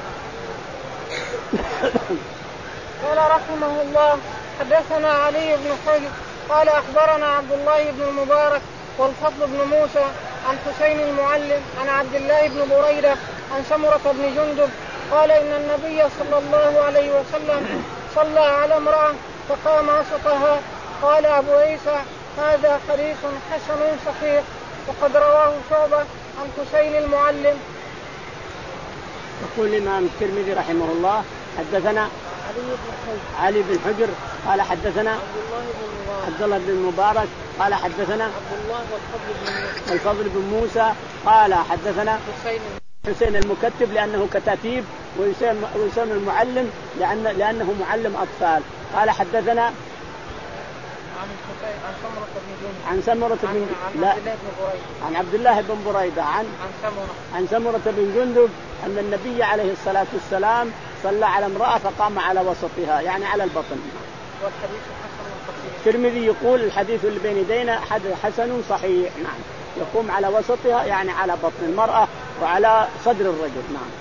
S1: قال رحمه الله حدثنا علي بن حجر قال أخبرنا عبد الله بن المبارك والفضل بن موسى عن حسين المعلم عن عبد الله بن بريدة عن سمرة بن جندب قال إن النبي صلى الله عليه وسلم صلى على امرأة فقام وسطها. قال أبو عيسى هذا حديث حسن صحيح، وقد رواه شعبة عن حسين المعلم.
S2: يقول الإمام الترمذي رحمه الله حدثنا علي بن حجر قال حدثنا عبد الله بن المبارك قال حدثنا
S1: عبد الله
S2: والفضل بن موسى قال حدثنا
S1: حسين
S2: حسين المكتب لأنه كتاتيب، ويسمى المعلم لأن لأنه معلم أطفال. قال حدثنا عن سمرة بن لا عن عبد الله بن بريدة عن عن سمرة بن جندب أن النبي عليه الصلاة والسلام صلى على امرأة فقام على وسطها يعني على البطن.
S1: والحديث حسن صحيح.
S2: الترمذي يقول الحديث اللي بين يدينا حسن صحيح. نعم، يقوم على وسطها يعني على بطن المرأة وعلى صدر الرجل. نعم.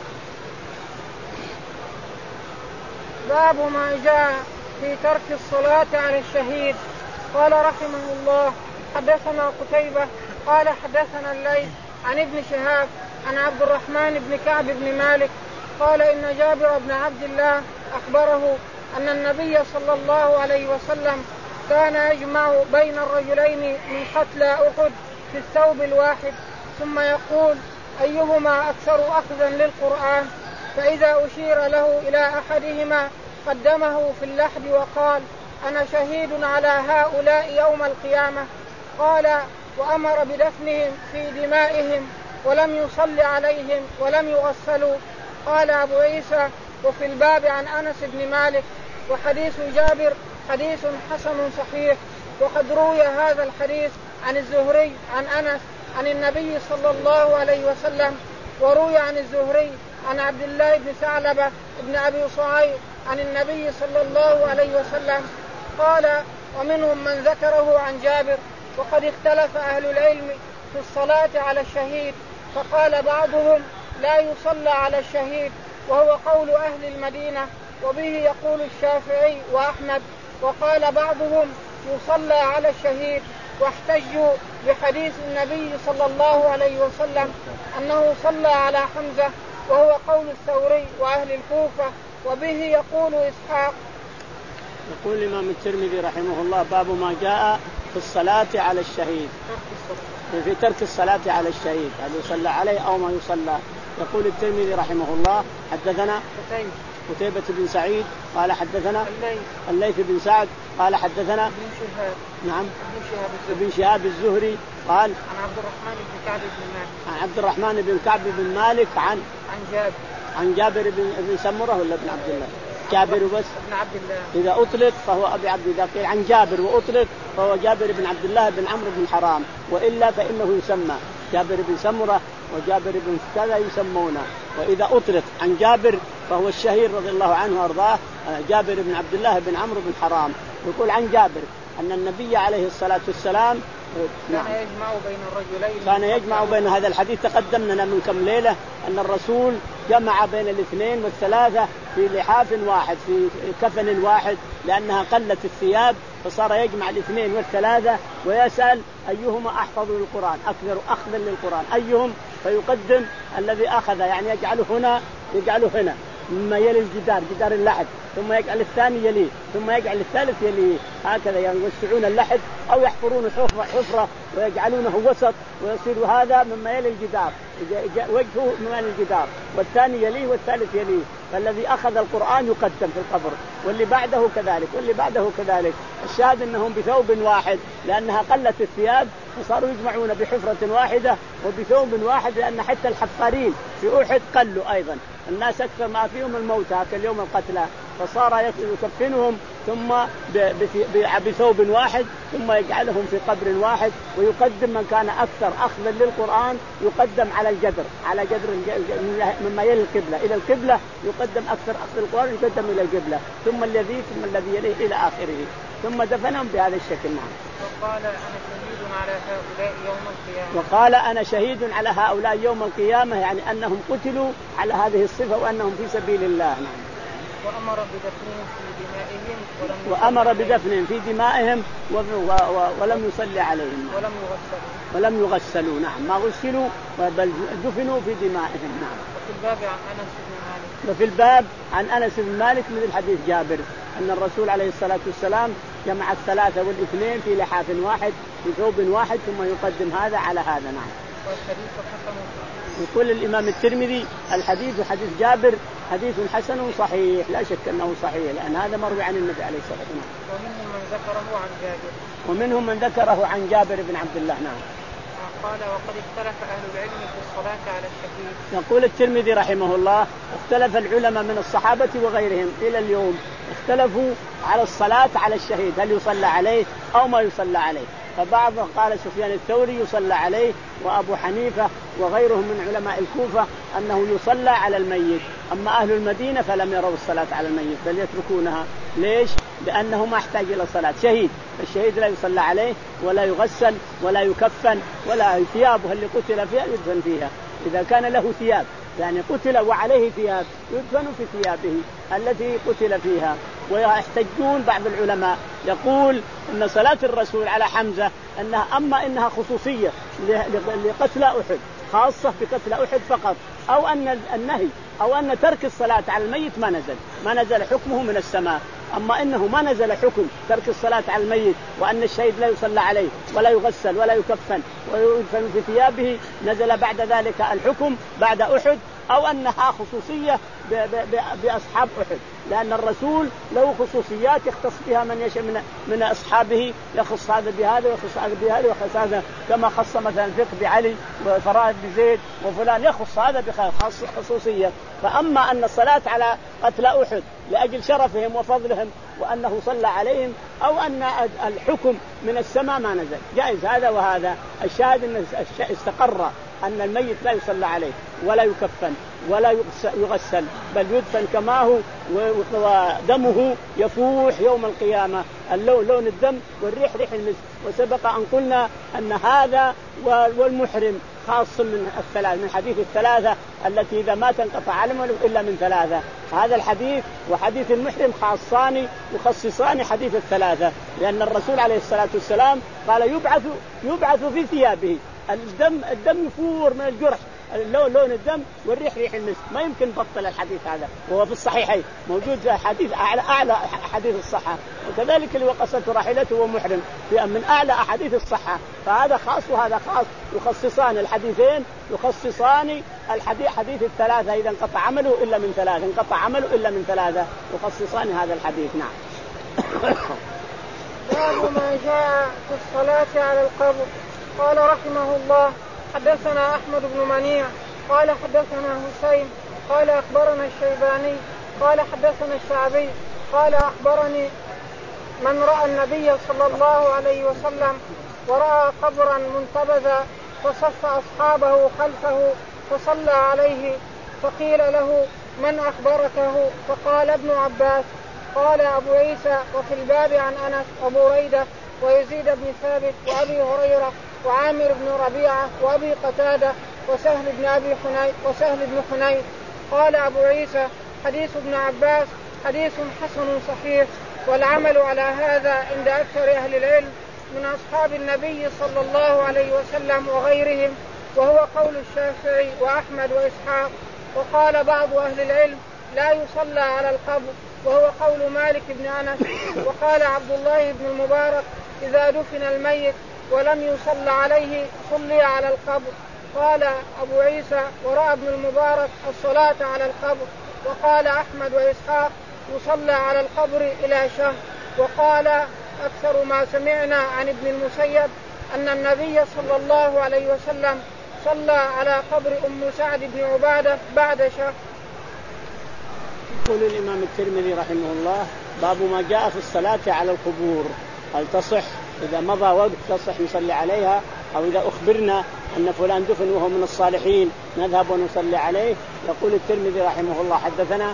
S1: باب ما جاء في ترك الصلاة على الشهيد. قال رحمه الله حدثنا قتيبة قال حدثنا الليث عن ابن شهاب عن عبد الرحمن بن كعب بن مالك قال إن جابر بن عبد الله أخبره أن النبي صلى الله عليه وسلم كان يجمع بين الرجلين من قتلى أحد في الثوب الواحد، ثم يقول أيهما أكثر أخذا للقرآن، فإذا أشير له إلى أحدهما قدمه في اللحد وقال أنا شهيد على هؤلاء يوم القيامة. قال وأمر بدفنهم في دمائهم ولم يصل عليهم ولم يغسلوا. قال أبو عيسى وفي الباب عن أنس بن مالك. وحديث جابر حديث حسن صحيح، وقد روي هذا الحديث عن الزهري عن أنس عن النبي صلى الله عليه وسلم، وروي عن الزهري عن عبد الله بن ثعلبة بن أبي صعيب عن النبي صلى الله عليه وسلم. قال ومنهم من ذكره عن جابر. وقد اختلف أهل العلم في الصلاة على الشهيد، فقال بعضهم لا يصلى على الشهيد وهو قول أهل المدينة، وبه يقول الشافعي وأحمد. وقال بعضهم يصلى على الشهيد، واحتجوا بحديث النبي صلى الله عليه وسلم أنه صلى على حمزة، وهو قول الثوري وأهل الكوفة، وبه يقول إسحاق.
S2: يقول الإمام الترمذي رحمه الله باب ما جاء في الصلاة على الشهيد، في ترك الصلاة على الشهيد هل يصلى عليه أو ما يصلى. يقول الترمذي رحمه الله حدثنا قتيبة بن سعيد قال حدثنا الليث بن سعد قال حدثنا
S1: ابن شهاب
S2: نعم
S1: ابن شهاب
S2: ابن شهاب الزهري قال
S1: عن عبد الرحمن بن كعب بن مالك
S2: عن عبد الرحمن بن كعب بن مالك عن
S1: عن جابر
S2: عن جابر بن ابن سمرة ولا ابن عبد الله؟ جابر بس
S1: ابن عبد الله.
S2: إذا أطلق فهو أبي عبد الله، قيل عن جابر وأطلق فهو جابر بن عبد الله بن عمرو بن حرام، وإلا فإنه يسمى جابر بن سمرة وجابر بن كذا يسمونه. وإذا أطلق عن جابر فهو الشهير رضي الله عنه وأرضاه جابر بن عبد الله بن عمرو بن حرام. يقول عن جابر أن النبي عليه الصلاة والسلام
S1: كان يجمع بين الرجلين
S2: كان يجمع بين هذا الحديث تقدم لنا من كم ليلة أن الرسول جمع بين الاثنين والثلاثة في لحاف واحد في كفن واحد، لأنها قلت الثياب فصار يجمع الاثنين والثلاثة ويسأل أيهما أحفظ للقرآن أكثر أخذا للقرآن أيهم، فيقدم الذي أخذ يعني يجعله هنا يجعله هنا مما يلي الجدار جدار اللحد، ثم يجعل الثاني يليه، ثم يجعل الثالث يليه، هكذا يوسعون اللحد أو يحفرون حفرة حفرة ويجعلونه وسط ويصير هذا مما يلي الجدار وجهه مما يلي الجدار، والثاني يليه والثالث يليه. فالذي أخذ القرآن يقدم في القبر، واللي بعده كذلك واللي بعده كذلك. الشاهد أنهم بثوب واحد لأنها قلت الثياب فصاروا يجمعون بحفرة واحدة وبثوب واحد، لأن حتى الحفارين في أحد قلوا أيضا، الناس أكثر ما فيهم الموتى كاليوم القتلى، فصار يكفنهم ثم بثوب واحد ثم يجعلهم في قبر واحد. ويقدم من كان أكثر أخذا للقرآن يقدم على الجدر على جدر مما يلي القبلة إلى القبلة، يقدم أكثر أخذ القرآن يقدم إلى القبلة، ثم الذي ثم الذي يليه إلى آخره، ثم دفنهم بهذا الشكل. نعم.
S1: وقال أنا شهيد على هؤلاء يوم القيامة.
S2: وقال أنا شهيد على هؤلاء يوم القيامة، يعني أنهم قتلوا على هذه الصفة وأنهم في سبيل الله. نعم.
S1: وأمر بدفنهم في دمائهم ولم
S2: وأمر بدفنهم في دمائهم ولم يصلي عليهم
S1: ولم يغسلوا
S2: ولم يغسلوا. نعم، ما غسلوا بل دفنوا في دمائهم. نعم.
S1: وفي الباب عن أنس بن مالك
S2: وفي الباب عن أنس بن مالك مثل حديث جابر أن الرسول عليه الصلاة والسلام جمع الثلاثة والاثنين في لحاف واحد في ثوب واحد ثم يقدم هذا على هذا. نعم.
S1: والحديث حسن.
S2: يقول الإمام الترمذي الحديث حديث جابر حديث حسن صحيح، لا شك أنه صحيح لأن هذا مروي عن النبي عليه الصلاة والسلام.
S1: ومنهم من ذكره عن جابر
S2: ومنهم من ذكره عن جابر بن عبد الله. نعم.
S1: قال وقد اختلف أهل العلم في الصلاة على الشهيد.
S2: يقول الترمذي رحمه الله اختلف العلماء من الصحابة وغيرهم إلى اليوم اختلفوا على الصلاة على الشهيد، هل يصلى عليه أو ما يصلى عليه. فبعض قال سفيان الثوري يصلى عليه، وأبو حنيفة وغيرهم من علماء الكوفة أنه يصلى على الميت. أما أهل المدينة فلم يروا الصلاة على الميت بل يتركونها. ليش؟ لأنه ما احتاج إلى صلاة. شهيد، الشهيد لا يصلى عليه ولا يغسل ولا يكفن ولا ثيابه اللي قتل فيها يدفن فيها. إذا كان له ثياب يعني قتل وعليه ثياب يدفن في ثيابه التي قتل فيها. ويحتجون بعض العلماء يقول إن صلاة الرسول على حمزة أنها أما إنها خصوصية لقتل أحد، خاصة بقتل أحد فقط، أو أن النهي أو أن ترك الصلاة على الميت ما نزل ما نزل حكمه من السماء. أما إنه ما نزل حكم ترك الصلاة على الميت وأن الشهيد لا يصلى عليه ولا يغسل ولا يكفن ويدفن في ثيابه، نزل بعد ذلك الحكم بعد أحد، أو أنها خصوصية بأصحاب أحد، لأن الرسول له خصوصيات يختص بها من يشاء من, من أصحابه، يخص هذا بهذا ويخص هذا بهذا ويخص هذا، كما خص مثلا الفقه بعلي وفرائد بزيد وفلان يخص هذا بخصوصية. فأما أن الصلاة على قتل أحد لأجل شرفهم وفضلهم وأنه صلى عليهم، أو أن الحكم من السماء ما نزل، جائز هذا وهذا. الشاهد أن استقر أن الميت لا يصلى عليه ولا يكفن ولا يغسل بل يدفن كما هو، ودمه يفوح يوم القيامة، اللون لون الدم والريح ريح المسك. وسبق أن قلنا أن هذا والمحرم خاص من الثلاث من حديث الثلاثة التي إذا مات انقطع علمه إلا من ثلاثة. هذا الحديث وحديث المحرم خاصان يخصصان حديث الثلاثة، لأن الرسول عليه الصلاة والسلام قال يبعث يبعث في ثيابه، الدم الدم يفور من الجرح، اللون لون الدم والريح ريح المسك. ما يمكن بطل الحديث هذا، وهو في الصحيحين موجود حديث أعلى أعلى حديث الصحة، وكذلك اللي وقصته راحلته ومحرم من أعلى أحاديث الصحة. فهذا خاص وهذا خاص، يخصصان الحديثين يخصصان الحديث حديث الثلاثة إذا انقطع عمله إلا من ثلاثة انقطع عمله إلا من ثلاثة يخصصان هذا الحديث. نعم.
S1: باب ما جاء في الصلاة على القبر. قال رحمه الله حدثنا أحمد بن منيع قال حدثنا حسين قال أخبرنا الشيباني قال حدثنا الشعبي قال أخبرني من رأى النبي صلى الله عليه وسلم ورأى قبرا منتبذا فصف أصحابه خلفه فصلى عليه، فقيل له من أخبرته؟ فقال ابن عباس. قال أبو عيسى وفي الباب عن أنس وأبو ريدة ويزيد بن ثابت وأبي هريرة وعامر بن ربيعة وأبي قتادة وسهل بن أبي حنين وسهل بن حنين. قال أبو عيسى حديث ابن عباس حديث حسن صحيح، والعمل على هذا عند أكثر أهل العلم من أصحاب النبي صلى الله عليه وسلم وغيرهم، وهو قول الشافعي وأحمد وإسحاق. وقال بعض أهل العلم لا يصلى على القبر، وهو قول مالك بن أنس. وقال عبد الله بن المبارك إذا دفن الميت ولم يصلى عليه صلي على القبر. قال أبو عيسى ورأى ابن المبارك الصلاة على القبر. وقال أحمد وإسحاق يصلى على القبر إلى شهر. وقال أكثر ما سمعنا عن ابن المسيب أن النبي صلى الله عليه وسلم صلى على قبر أم سعد بن عبادة بعد شهر.
S2: يقول الإمام الترمذي رحمه الله باب ما جاء في الصلاة على القبور، هل تصح إذا مضى وقت تصح نصلي عليها، أو إذا أخبرنا أن فلان دفن وهو من الصالحين نذهب ونصلي عليه. يقول الترمذي رحمه الله حدثنا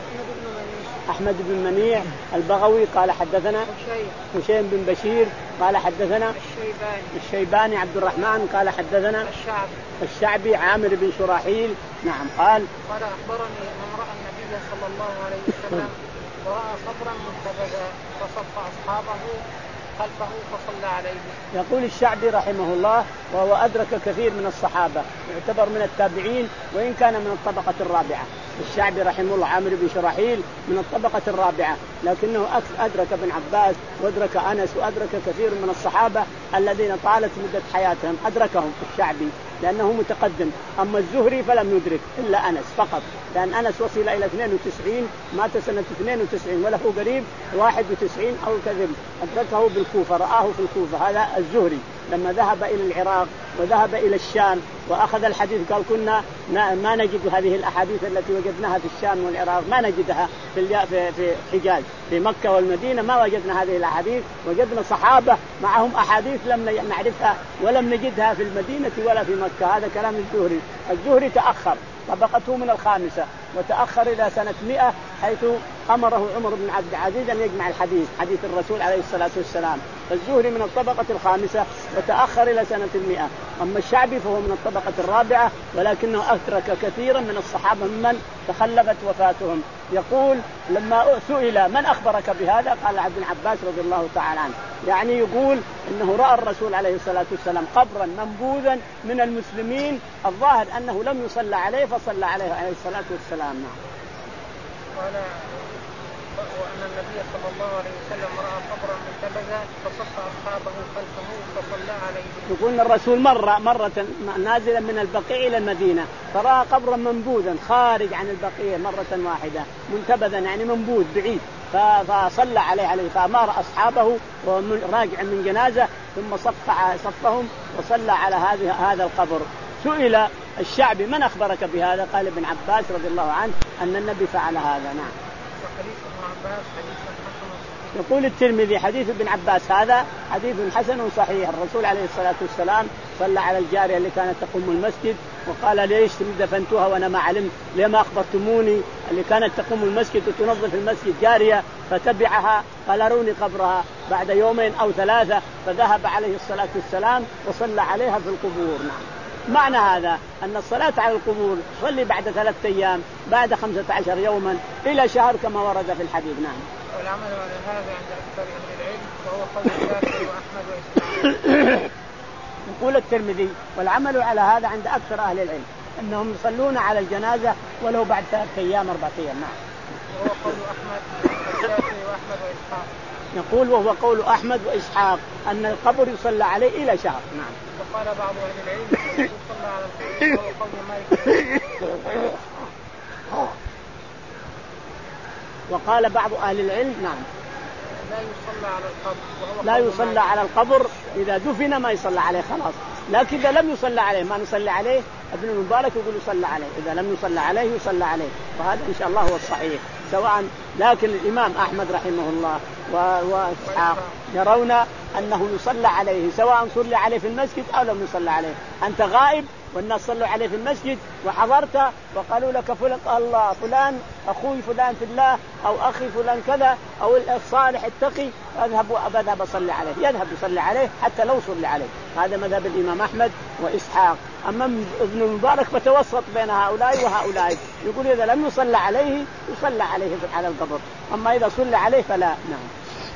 S2: أحمد بن منيع البغوي قال حدثنا هشيم بن بشير قال حدثنا
S1: الشيباني,
S2: الشيباني عبد الرحمن قال حدثنا
S1: الشعبي,
S2: الشعبي عامر بن شراحيل نعم قال
S1: قال أخبرني من رأى النبي صلى الله عليه وسلم ورأى قبرا منتبذا فصف أصحابه خلفه فصلى عليه.
S2: يقول الشعبي رحمه الله وهو أدرك كثير من الصحابة، يعتبر من التابعين وإن كان من الطبقة الرابعة. الشعبي رحمه الله عامر بن شراحيل من الطبقة الرابعة، لكنه أدرك ابن عباس وأدرك أنس وأدرك كثير من الصحابة الذين طالت مدة حياتهم، أدركهم الشعبي لأنه متقدم. أما الزهري فلم يدرك إلا أنس فقط، لأن أنس وصل إلى اثنين وتسعين مات سنة اثنين وتسعين وله قريب واحد وتسعين أو كذب، أدركه بالكوفة رآه في الكوفة. هذا الزهري لما ذهب إلى العراق وذهب إلى الشام وأخذ الحديث قال كنا ما نجد هذه الأحاديث التي وجدناها في الشام والعراق ما نجدها في في حجاز في مكة والمدينة، ما وجدنا هذه الأحاديث، وجدنا صحابة معهم أحاديث لم نعرفها ولم نجدها في المدينة ولا في مكة. هذا كلام الزهري. الزهري تأخر، طبقته من الخامسة وتأخر إلى سنة مئة حيث أمره عمر بن عبد العزيز أن يجمع الحديث حديث الرسول عليه الصلاة والسلام. الزهري من الطبقة الخامسة وتأخر إلى سنة المئة. أما الشعبي فهو من الطبقة الرابعة ولكنه أدرك كثيرا من الصحابة ممن تخلفت وفاتهم. يقول لما سئل من أخبرك بهذا قال عبد بن عباس رضي الله تعالى عنه، يعني يقول إنه رأى الرسول عليه الصلاة والسلام قبرا منبوذا من المسلمين، الظاهر أنه لم يصلى عليه فصلى عليه عليه الصلاة والسلام.
S1: قال وأن النبي صلى الله عليه وسلم رأى قبرا منتبذا فصف أصحابه خلفه فصلى عليه.
S2: يقول الرسول مرة مرة نازلا من البقيع إلى المدينة فرأى قبرا منبوذا خارج عن البقيع مرة واحدة، منتبذا يعني منبوذ بعيد، فصلى عليه عليه فأمر أصحابه راجع من جنازة ثم صف صفهم وصلى على هذه هذا القبر. سئل الشعبي من أخبرك بهذا؟ قال ابن عباس رضي الله عنه أن النبي فعل هذا. نعم.
S1: حديث ابن عباس حديث حسن.
S2: يقول الترمذي حديث ابن عباس هذا حديث حسن صحيح. الرسول عليه الصلاة والسلام صلى على الجارية اللي كانت تقوم المسجد وقال ليش دفنتوها وأنا ما علمت، لما أخبرتموني؟ اللي كانت تقوم المسجد وتنظف المسجد جارية فتبعها قال أروني قبرها بعد يومين أو ثلاثة، فذهب عليه الصلاة والسلام وصلى عليها في القبور. نعم. معنى هذا أن الصلاة على القبور صلي بعد ثلاثة أيام بعد خمسة عشر يوما إلى شهر كما ورد في الحديث. نعم.
S1: والعمل على هذا عند أكثر أهل العلم وهو قول الشافعي وأحمد وإسحاق.
S2: يقول الترمذي والعمل على هذا عند أكثر أهل العلم أنهم يصلون على الجنازة ولو بعد ثلاثة أيام أربعة أيام. نعم.
S1: وهو قول أحمد والشافعي وأحمد وإسحاق.
S2: يقول وهو قول أحمد وإسحاق أن القبر يصلى عليه إلى شهر. نعم.
S1: وقال بعض أهل العلم يصلى على القبر وهو قول مالك.
S2: وقال بعض أهل العلم نعم
S1: لا يصلى على القبر وهو
S2: لا يصلى على القبر إذا دفن ما يصلى عليه خلاص، لكن إذا لم يصلى عليه ما نصلي عليه. ابن المبارك يقول يصلى عليه، إذا لم يصلى عليه يصلى عليه، فهذا إن شاء الله هو الصحيح سواء. لكن الإمام أحمد رحمه الله وإسحاق يرون أنه يصلى عليه سواء صلى عليه في المسجد أو لم يصلى عليه. أنت غائب والناس صلوا عليه في المسجد وحضرت وقالوا لك فلان الله فلان أخوي فلان في الله أو أخي فلان كذا أو الصالح التقي أذهب وأذهب أصلي عليه، يذهب يصلي عليه حتى لو صلى عليه. هذا مذهب الإمام أحمد وإسحاق. أما ابن المبارك فتوسط بين هؤلاء وهؤلاء، يقول إذا لم يصلى عليه يصلى عليه على القبر، أما إذا صلى عليه فلا. نعم.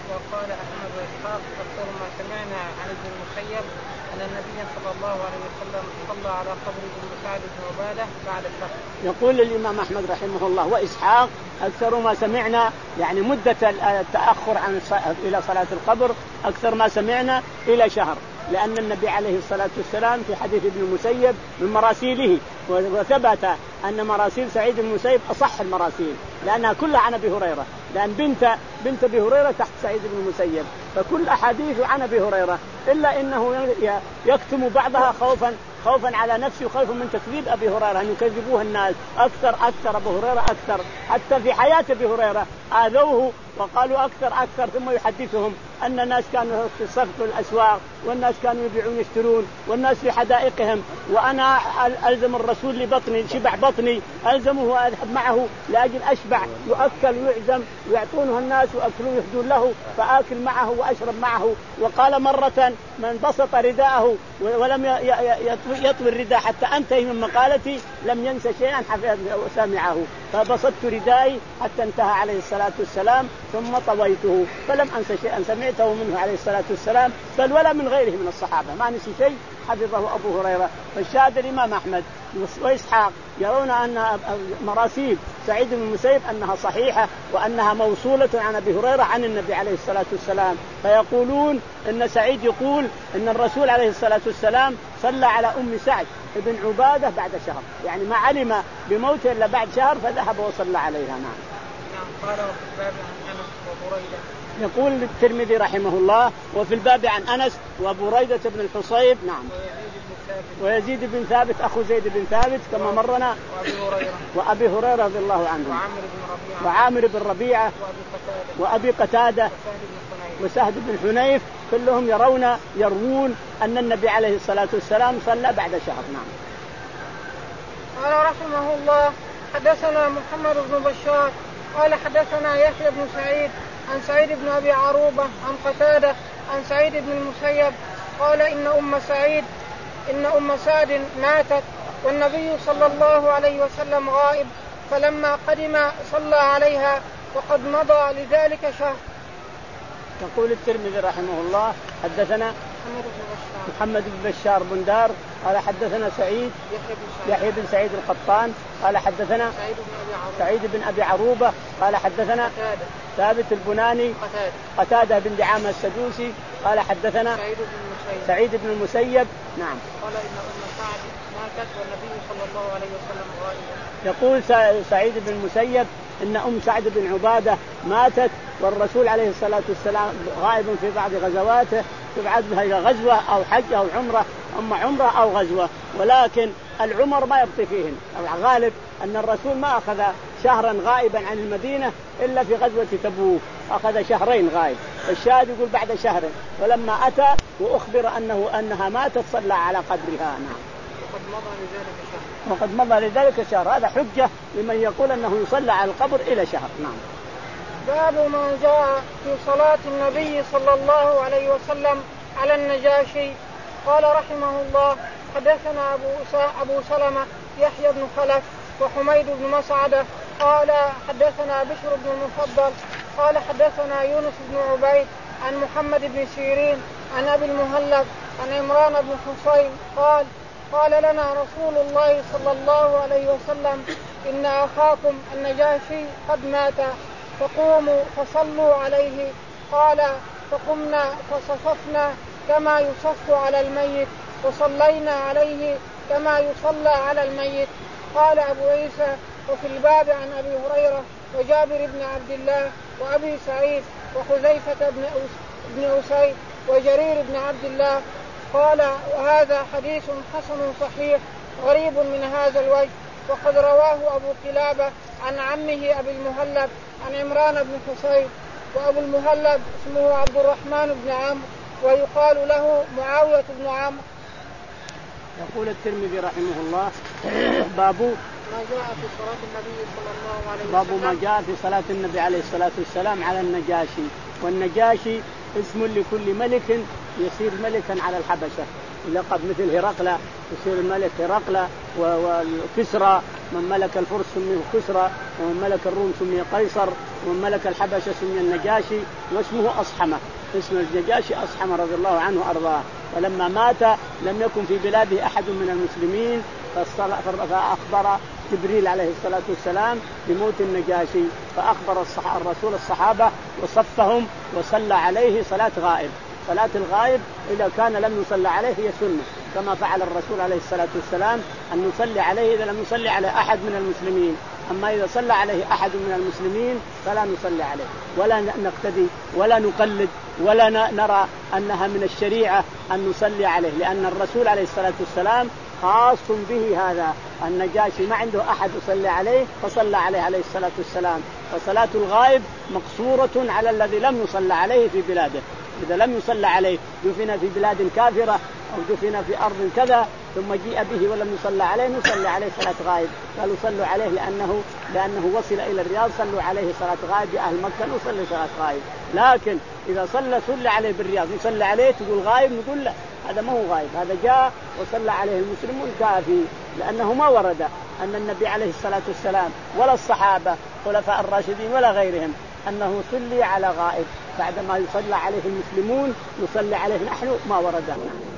S1: وقال أحمد وإسحاق أكثر ما سمعنا عن ابن المسيب أن النبي صلى الله عليه وسلم صلى على قبر ابن سعد بن عبادة بعد الشهر.
S2: يقول الإمام أحمد رحمه الله وإسحاق أكثر ما سمعنا يعني مدة التأخر عن إلى صلاة القبر أكثر ما سمعنا إلى شهر، لأن النبي عليه الصلاة والسلام في حديث ابن المسيب من مراسيله، وثبت أن مراسيل سعيد بن المسيب أصح المراسيل لأنها كلها عن أبي هريرة، لأن بنت بنت أبي هريرة تحت سعيد بن المسيب، فكل أحاديث عن أبي هريرة، إلا إنه يكتم بعضها خوفا خوفا على نفسه وخوفا من تكذيب أبي هريرة أن يكذبوه الناس أكثر أكثر أبو هريرة أكثر، حتى في حياة أبي هريرة آذوه وقالوا أكثر أكثر، ثم يحدثهم أن الناس كانوا في الصفق والأسواق، والناس كانوا يبيعون يشترون، والناس في حدائقهم، وأنا ألزم الرسول لبطني شبع بطني ألزمه وأذهب معه لأجل أشبع، يؤكل ويعزم ويعطونه الناس وأكلوا يهدون له فآكل معه وأشرب معه. وقال مرة من بسط رداءه ولم يطوي الرداء حتى أنتهي من مقالتي لم ينسى شيئا حفظ سامعه، فبسطت ردائي حتى انتهى عليه الصلاة والسلام ثم طويته فلم أنسى شيئا سمعته منه عليه الصلاة والسلام، بل ولا من غيره من الصحابة ما نسي شيء حفظه أبو هريرة. فالشاهد الإمام أحمد وإسحاق يرون أن مراسيل سعيد بن المسيب أنها صحيحة وأنها موصولة عن أبي هريرة عن النبي عليه الصلاة والسلام، فيقولون أن سعيد يقول أن الرسول عليه الصلاة والسلام صلى على أم سعد بن عبادة بعد شهر، يعني ما علم بموته إلا بعد شهر فذهب وصلى عليها. نعم.
S1: قال وفي الباب عن أنس وبريدة.
S2: يقول الترمذي رحمه الله وفي الباب عن أنس وبريدة بن الحصيب. نعم. ويزيد بن ثابت أخو زيد بن ثابت كما مرنا،
S1: وأبي هريرة
S2: وأبي هريرة رضي الله عنه،
S1: وعامر بن ربيعة
S2: وعامر بن ربيعة وأبي قتادة وسهل بن حنيف، كلهم يرون يروون أن النبي عليه الصلاة والسلام صلى بعد شهر. نعم.
S1: قال رحمه الله حدثنا محمد بن بشار قال حدثنا يحيى بن سعيد عن سعيد بن أبي عروبة عن قتادة عن سعيد بن المسيب قال إن أم سعيد إن أم سعد ماتت والنبي صلى الله عليه وسلم غائب، فلما قدم صلى عليها وقد مضى لذلك شهر.
S2: يقول الترمذي رحمه الله حدثنا محمد بن بشار بن دار قال حدثنا سعيد يحيى بن سعيد القطان قال حدثنا سعيد بن أبي عروبة قال حدثنا ثابت البناني قتادة بن دعامة السدوسي قال حدثنا سعيد بن المسيب. نعم.
S1: قال إن أم سعد ماتت والنبي صلى الله عليه وسلم غائب.
S2: يقول سعيد بن المسيب إن أم سعد بن عبادة ماتت والرسول عليه الصلاة والسلام غائب في بعض غزواته، تبعدها إلى غزوة أو حج أو عمرة، أما عمرة أو غزوة، ولكن العمر ما يبقي فيهن. الغالب أن الرسول ما أخذ شهرا غائبا عن المدينة إلا في غزوة تبوك، أخذ شهرين غائب، الشاهد يقول بعد شهر، ولما أتى وأخبر أنه أنها ماتت صلى على قبرها. نعم.
S1: وقد مضى لذلك شهر.
S2: وقد مضى لذلك شهر، هذا حجة لمن يقول أنه يصلى على القبر إلى شهر. نعم.
S1: باب ما جاء في صلاة النبي صلى الله عليه وسلم على النجاشي. قال رحمه الله حدثنا أبو, أبو سلمة يحيى بن خلف وحميد بن مسعدة قال حدثنا بشر بن المفضل قال حدثنا يونس بن عبيد عن محمد بن سيرين عن أبي المهلب عن عمران بن حصين قال قال لنا رسول الله صلى الله عليه وسلم إن أخاكم النجاشي قد مات فقوموا فصلوا عليه. قال فقمنا فصففنا كما يصف على الميت وصلينا عليه كما يصلى على الميت. قال أبو عيسى وفي الباب عن أبي هريرة وجابر بن عبد الله وأبي سعيد وحذيفة بن أسيد وجرير بن عبد الله. قال وهذا حديث حسن صحيح غريب من هذا الوجه، وقد رواه أبو كلابة عن عمه أبي المهلب عن عمران بن حصين، وأبو المهلب اسمه عبد الرحمن بن عمرو ويقال له معاوية بن عمرو.
S2: يقول الترمذي رحمه الله باب
S1: ما جاء في صلاة النبي صلى الله عليه وسلم
S2: باب ما جاء في صلاة النبي عليه الصلاة والسلام على النجاشي. والنجاشي اسم لكل ملك يصير ملكا على الحبشة، لقب مثل هرقل يصير الملك هرقل وكسرى من ملك الفرس سمي كسرى، ومن ملك الروم سمي قيصر، ومن ملك الحبشة سمي النجاشي، واسمه أصحمة، اسم النجاشي أصحمة رضي الله عنه وأرضاه. ولما مات لم يكن في بلاده أحد من المسلمين، فأخبر جبريل عليه الصلاة والسلام بموت النجاشي، فأخبر الرسول الصحابة وصفهم وصلى عليه صلاة غائب. صلاة الغائب إذا كان لم يصلى عليه هي سنة، كما فعل الرسول عليه الصلاة والسلام أن نصلي عليه إذا لم يصلي على أحد من المسلمين. أما إذا صلى عليه أحد من المسلمين فلا نصلي عليه ولا نقتدي ولا نقلد ولا نرى أنها من الشريعة أن نصلي عليه، لأن الرسول عليه الصلاة والسلام خاص به هذا. النجاشي ما عنده أحد يصلي عليه فصلى عليه عليه الصلاة والسلام. فصلاة الغائب مقصورة على الذي لم يصلى عليه في بلاده. إذا لم يصلى عليه دفن في بلاد كافرة أو دفن في أرض كذا ثم جيء به ولم يصلى عليه نصلي عليه صلاة غائب. قالوا صلوا عليه لأنه لأنه وصل إلى الرياض، صلوا عليه صلاة غائب. أهل مكة نصلي صلاة غائب. لكن إذا صلى صلى عليه بالرياض نصلي عليه، تقول غائب نقول لا، هذا ما هو غائب، هذا جاء وصلى عليه المسلمون كافي، لأنه ما ورد أن النبي عليه الصلاة والسلام ولا الصحابة خلفاء الراشدين ولا غيرهم أنه صلي على غائب بعدما يصلى عليه المسلمون نصلي عليه نحن، ما ورد.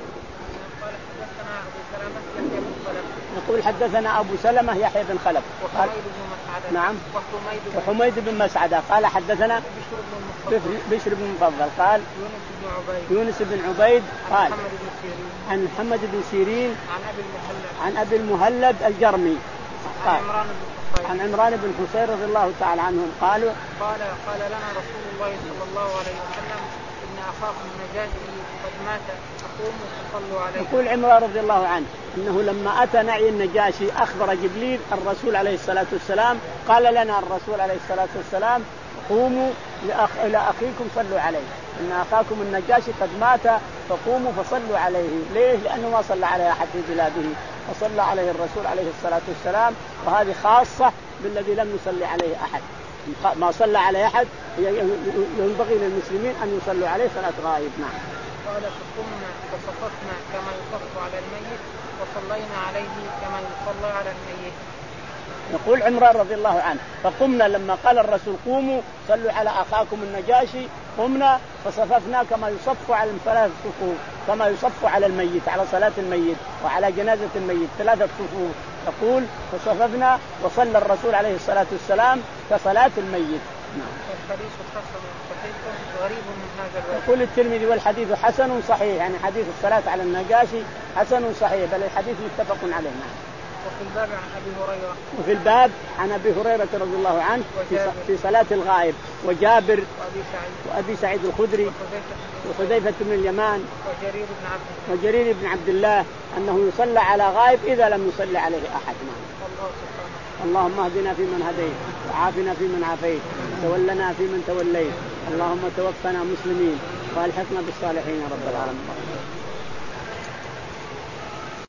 S2: نقول حدثنا أبو سلمة يحيى بن خلف قال نعم وحميد بن مسعدة قال حدثنا بشر بن مفضل قال يونس بن عبيد قال عن محمد بن سيرين عن أبي المهلب الجرمي قال عن عمران بن حسين رضي الله تعالى عنهم قالوا
S1: قال قال لنا رسول الله صلى الله عليه وسلم إن أخاكم النجاشي قد مات فقوموا فصلوا عليه.
S2: يقول عمران رضي الله عنه أنه لما أتى نعي النجاشي أخبر جبريل الرسول عليه الصلاة والسلام، قال لنا الرسول عليه الصلاة والسلام قوموا لأخ... إلى أخيكم صلوا عليه، إن أخاكم النجاشي قد مات فقوموا فصلوا عليه. ليه؟ لأنه ما صلى عليه أحد في بلاده، فصلى عليه الرسول عليه الصلاة والسلام، وهذه خاصة بالذي لم يصلي عليه أحد. ما صلى عليه أحد ينبغي للمسلمين أن يصلوا عليه صلاة غائب. نعم.
S1: قال فقمنا فصففنا كما يصف على الميت وصلينا عليه كما يصلى على الميت.
S2: يقول عمران رضي الله عنه فقمنا لما قال الرسول قوموا صلوا على أخاكم النجاشي، قمنا فصففنا كما يصف على ثلاث صفوف، كما يصف على الميت، على صلاة الميت وعلى جنازة الميت ثلاثة صفوف. يقول فصففنا وصلى الرسول عليه الصلاة والسلام كصلاة الميت.
S1: الحديث حسن صحيح غريب من هذا الوجه.
S2: يقول الترمذي والحديث حسن صحيح، يعني حديث الصلاة على النجاشي حسن صحيح، بل الحديث متفق عليه.
S1: وفي الباب عن أبي هريرة
S2: وفي الباب عن أبي هريرة رضي الله عنه في صلاة الغائب وجابر
S1: وأبي سعيد,
S2: وأبي سعيد الخدري وحذيفة بن اليمان
S1: وجرير بن عبد
S2: وجرير بن عبد الله أنه يصلى على غائب إذا لم يصلي عليه أحد.
S1: الله سبحانه.
S2: اللهم اهدنا فيمن هديت وعافنا فيمن عافيت وتولنا فيمن توليت، اللهم توفنا مسلمين والحقنا بالصالحين يا رب العالمين.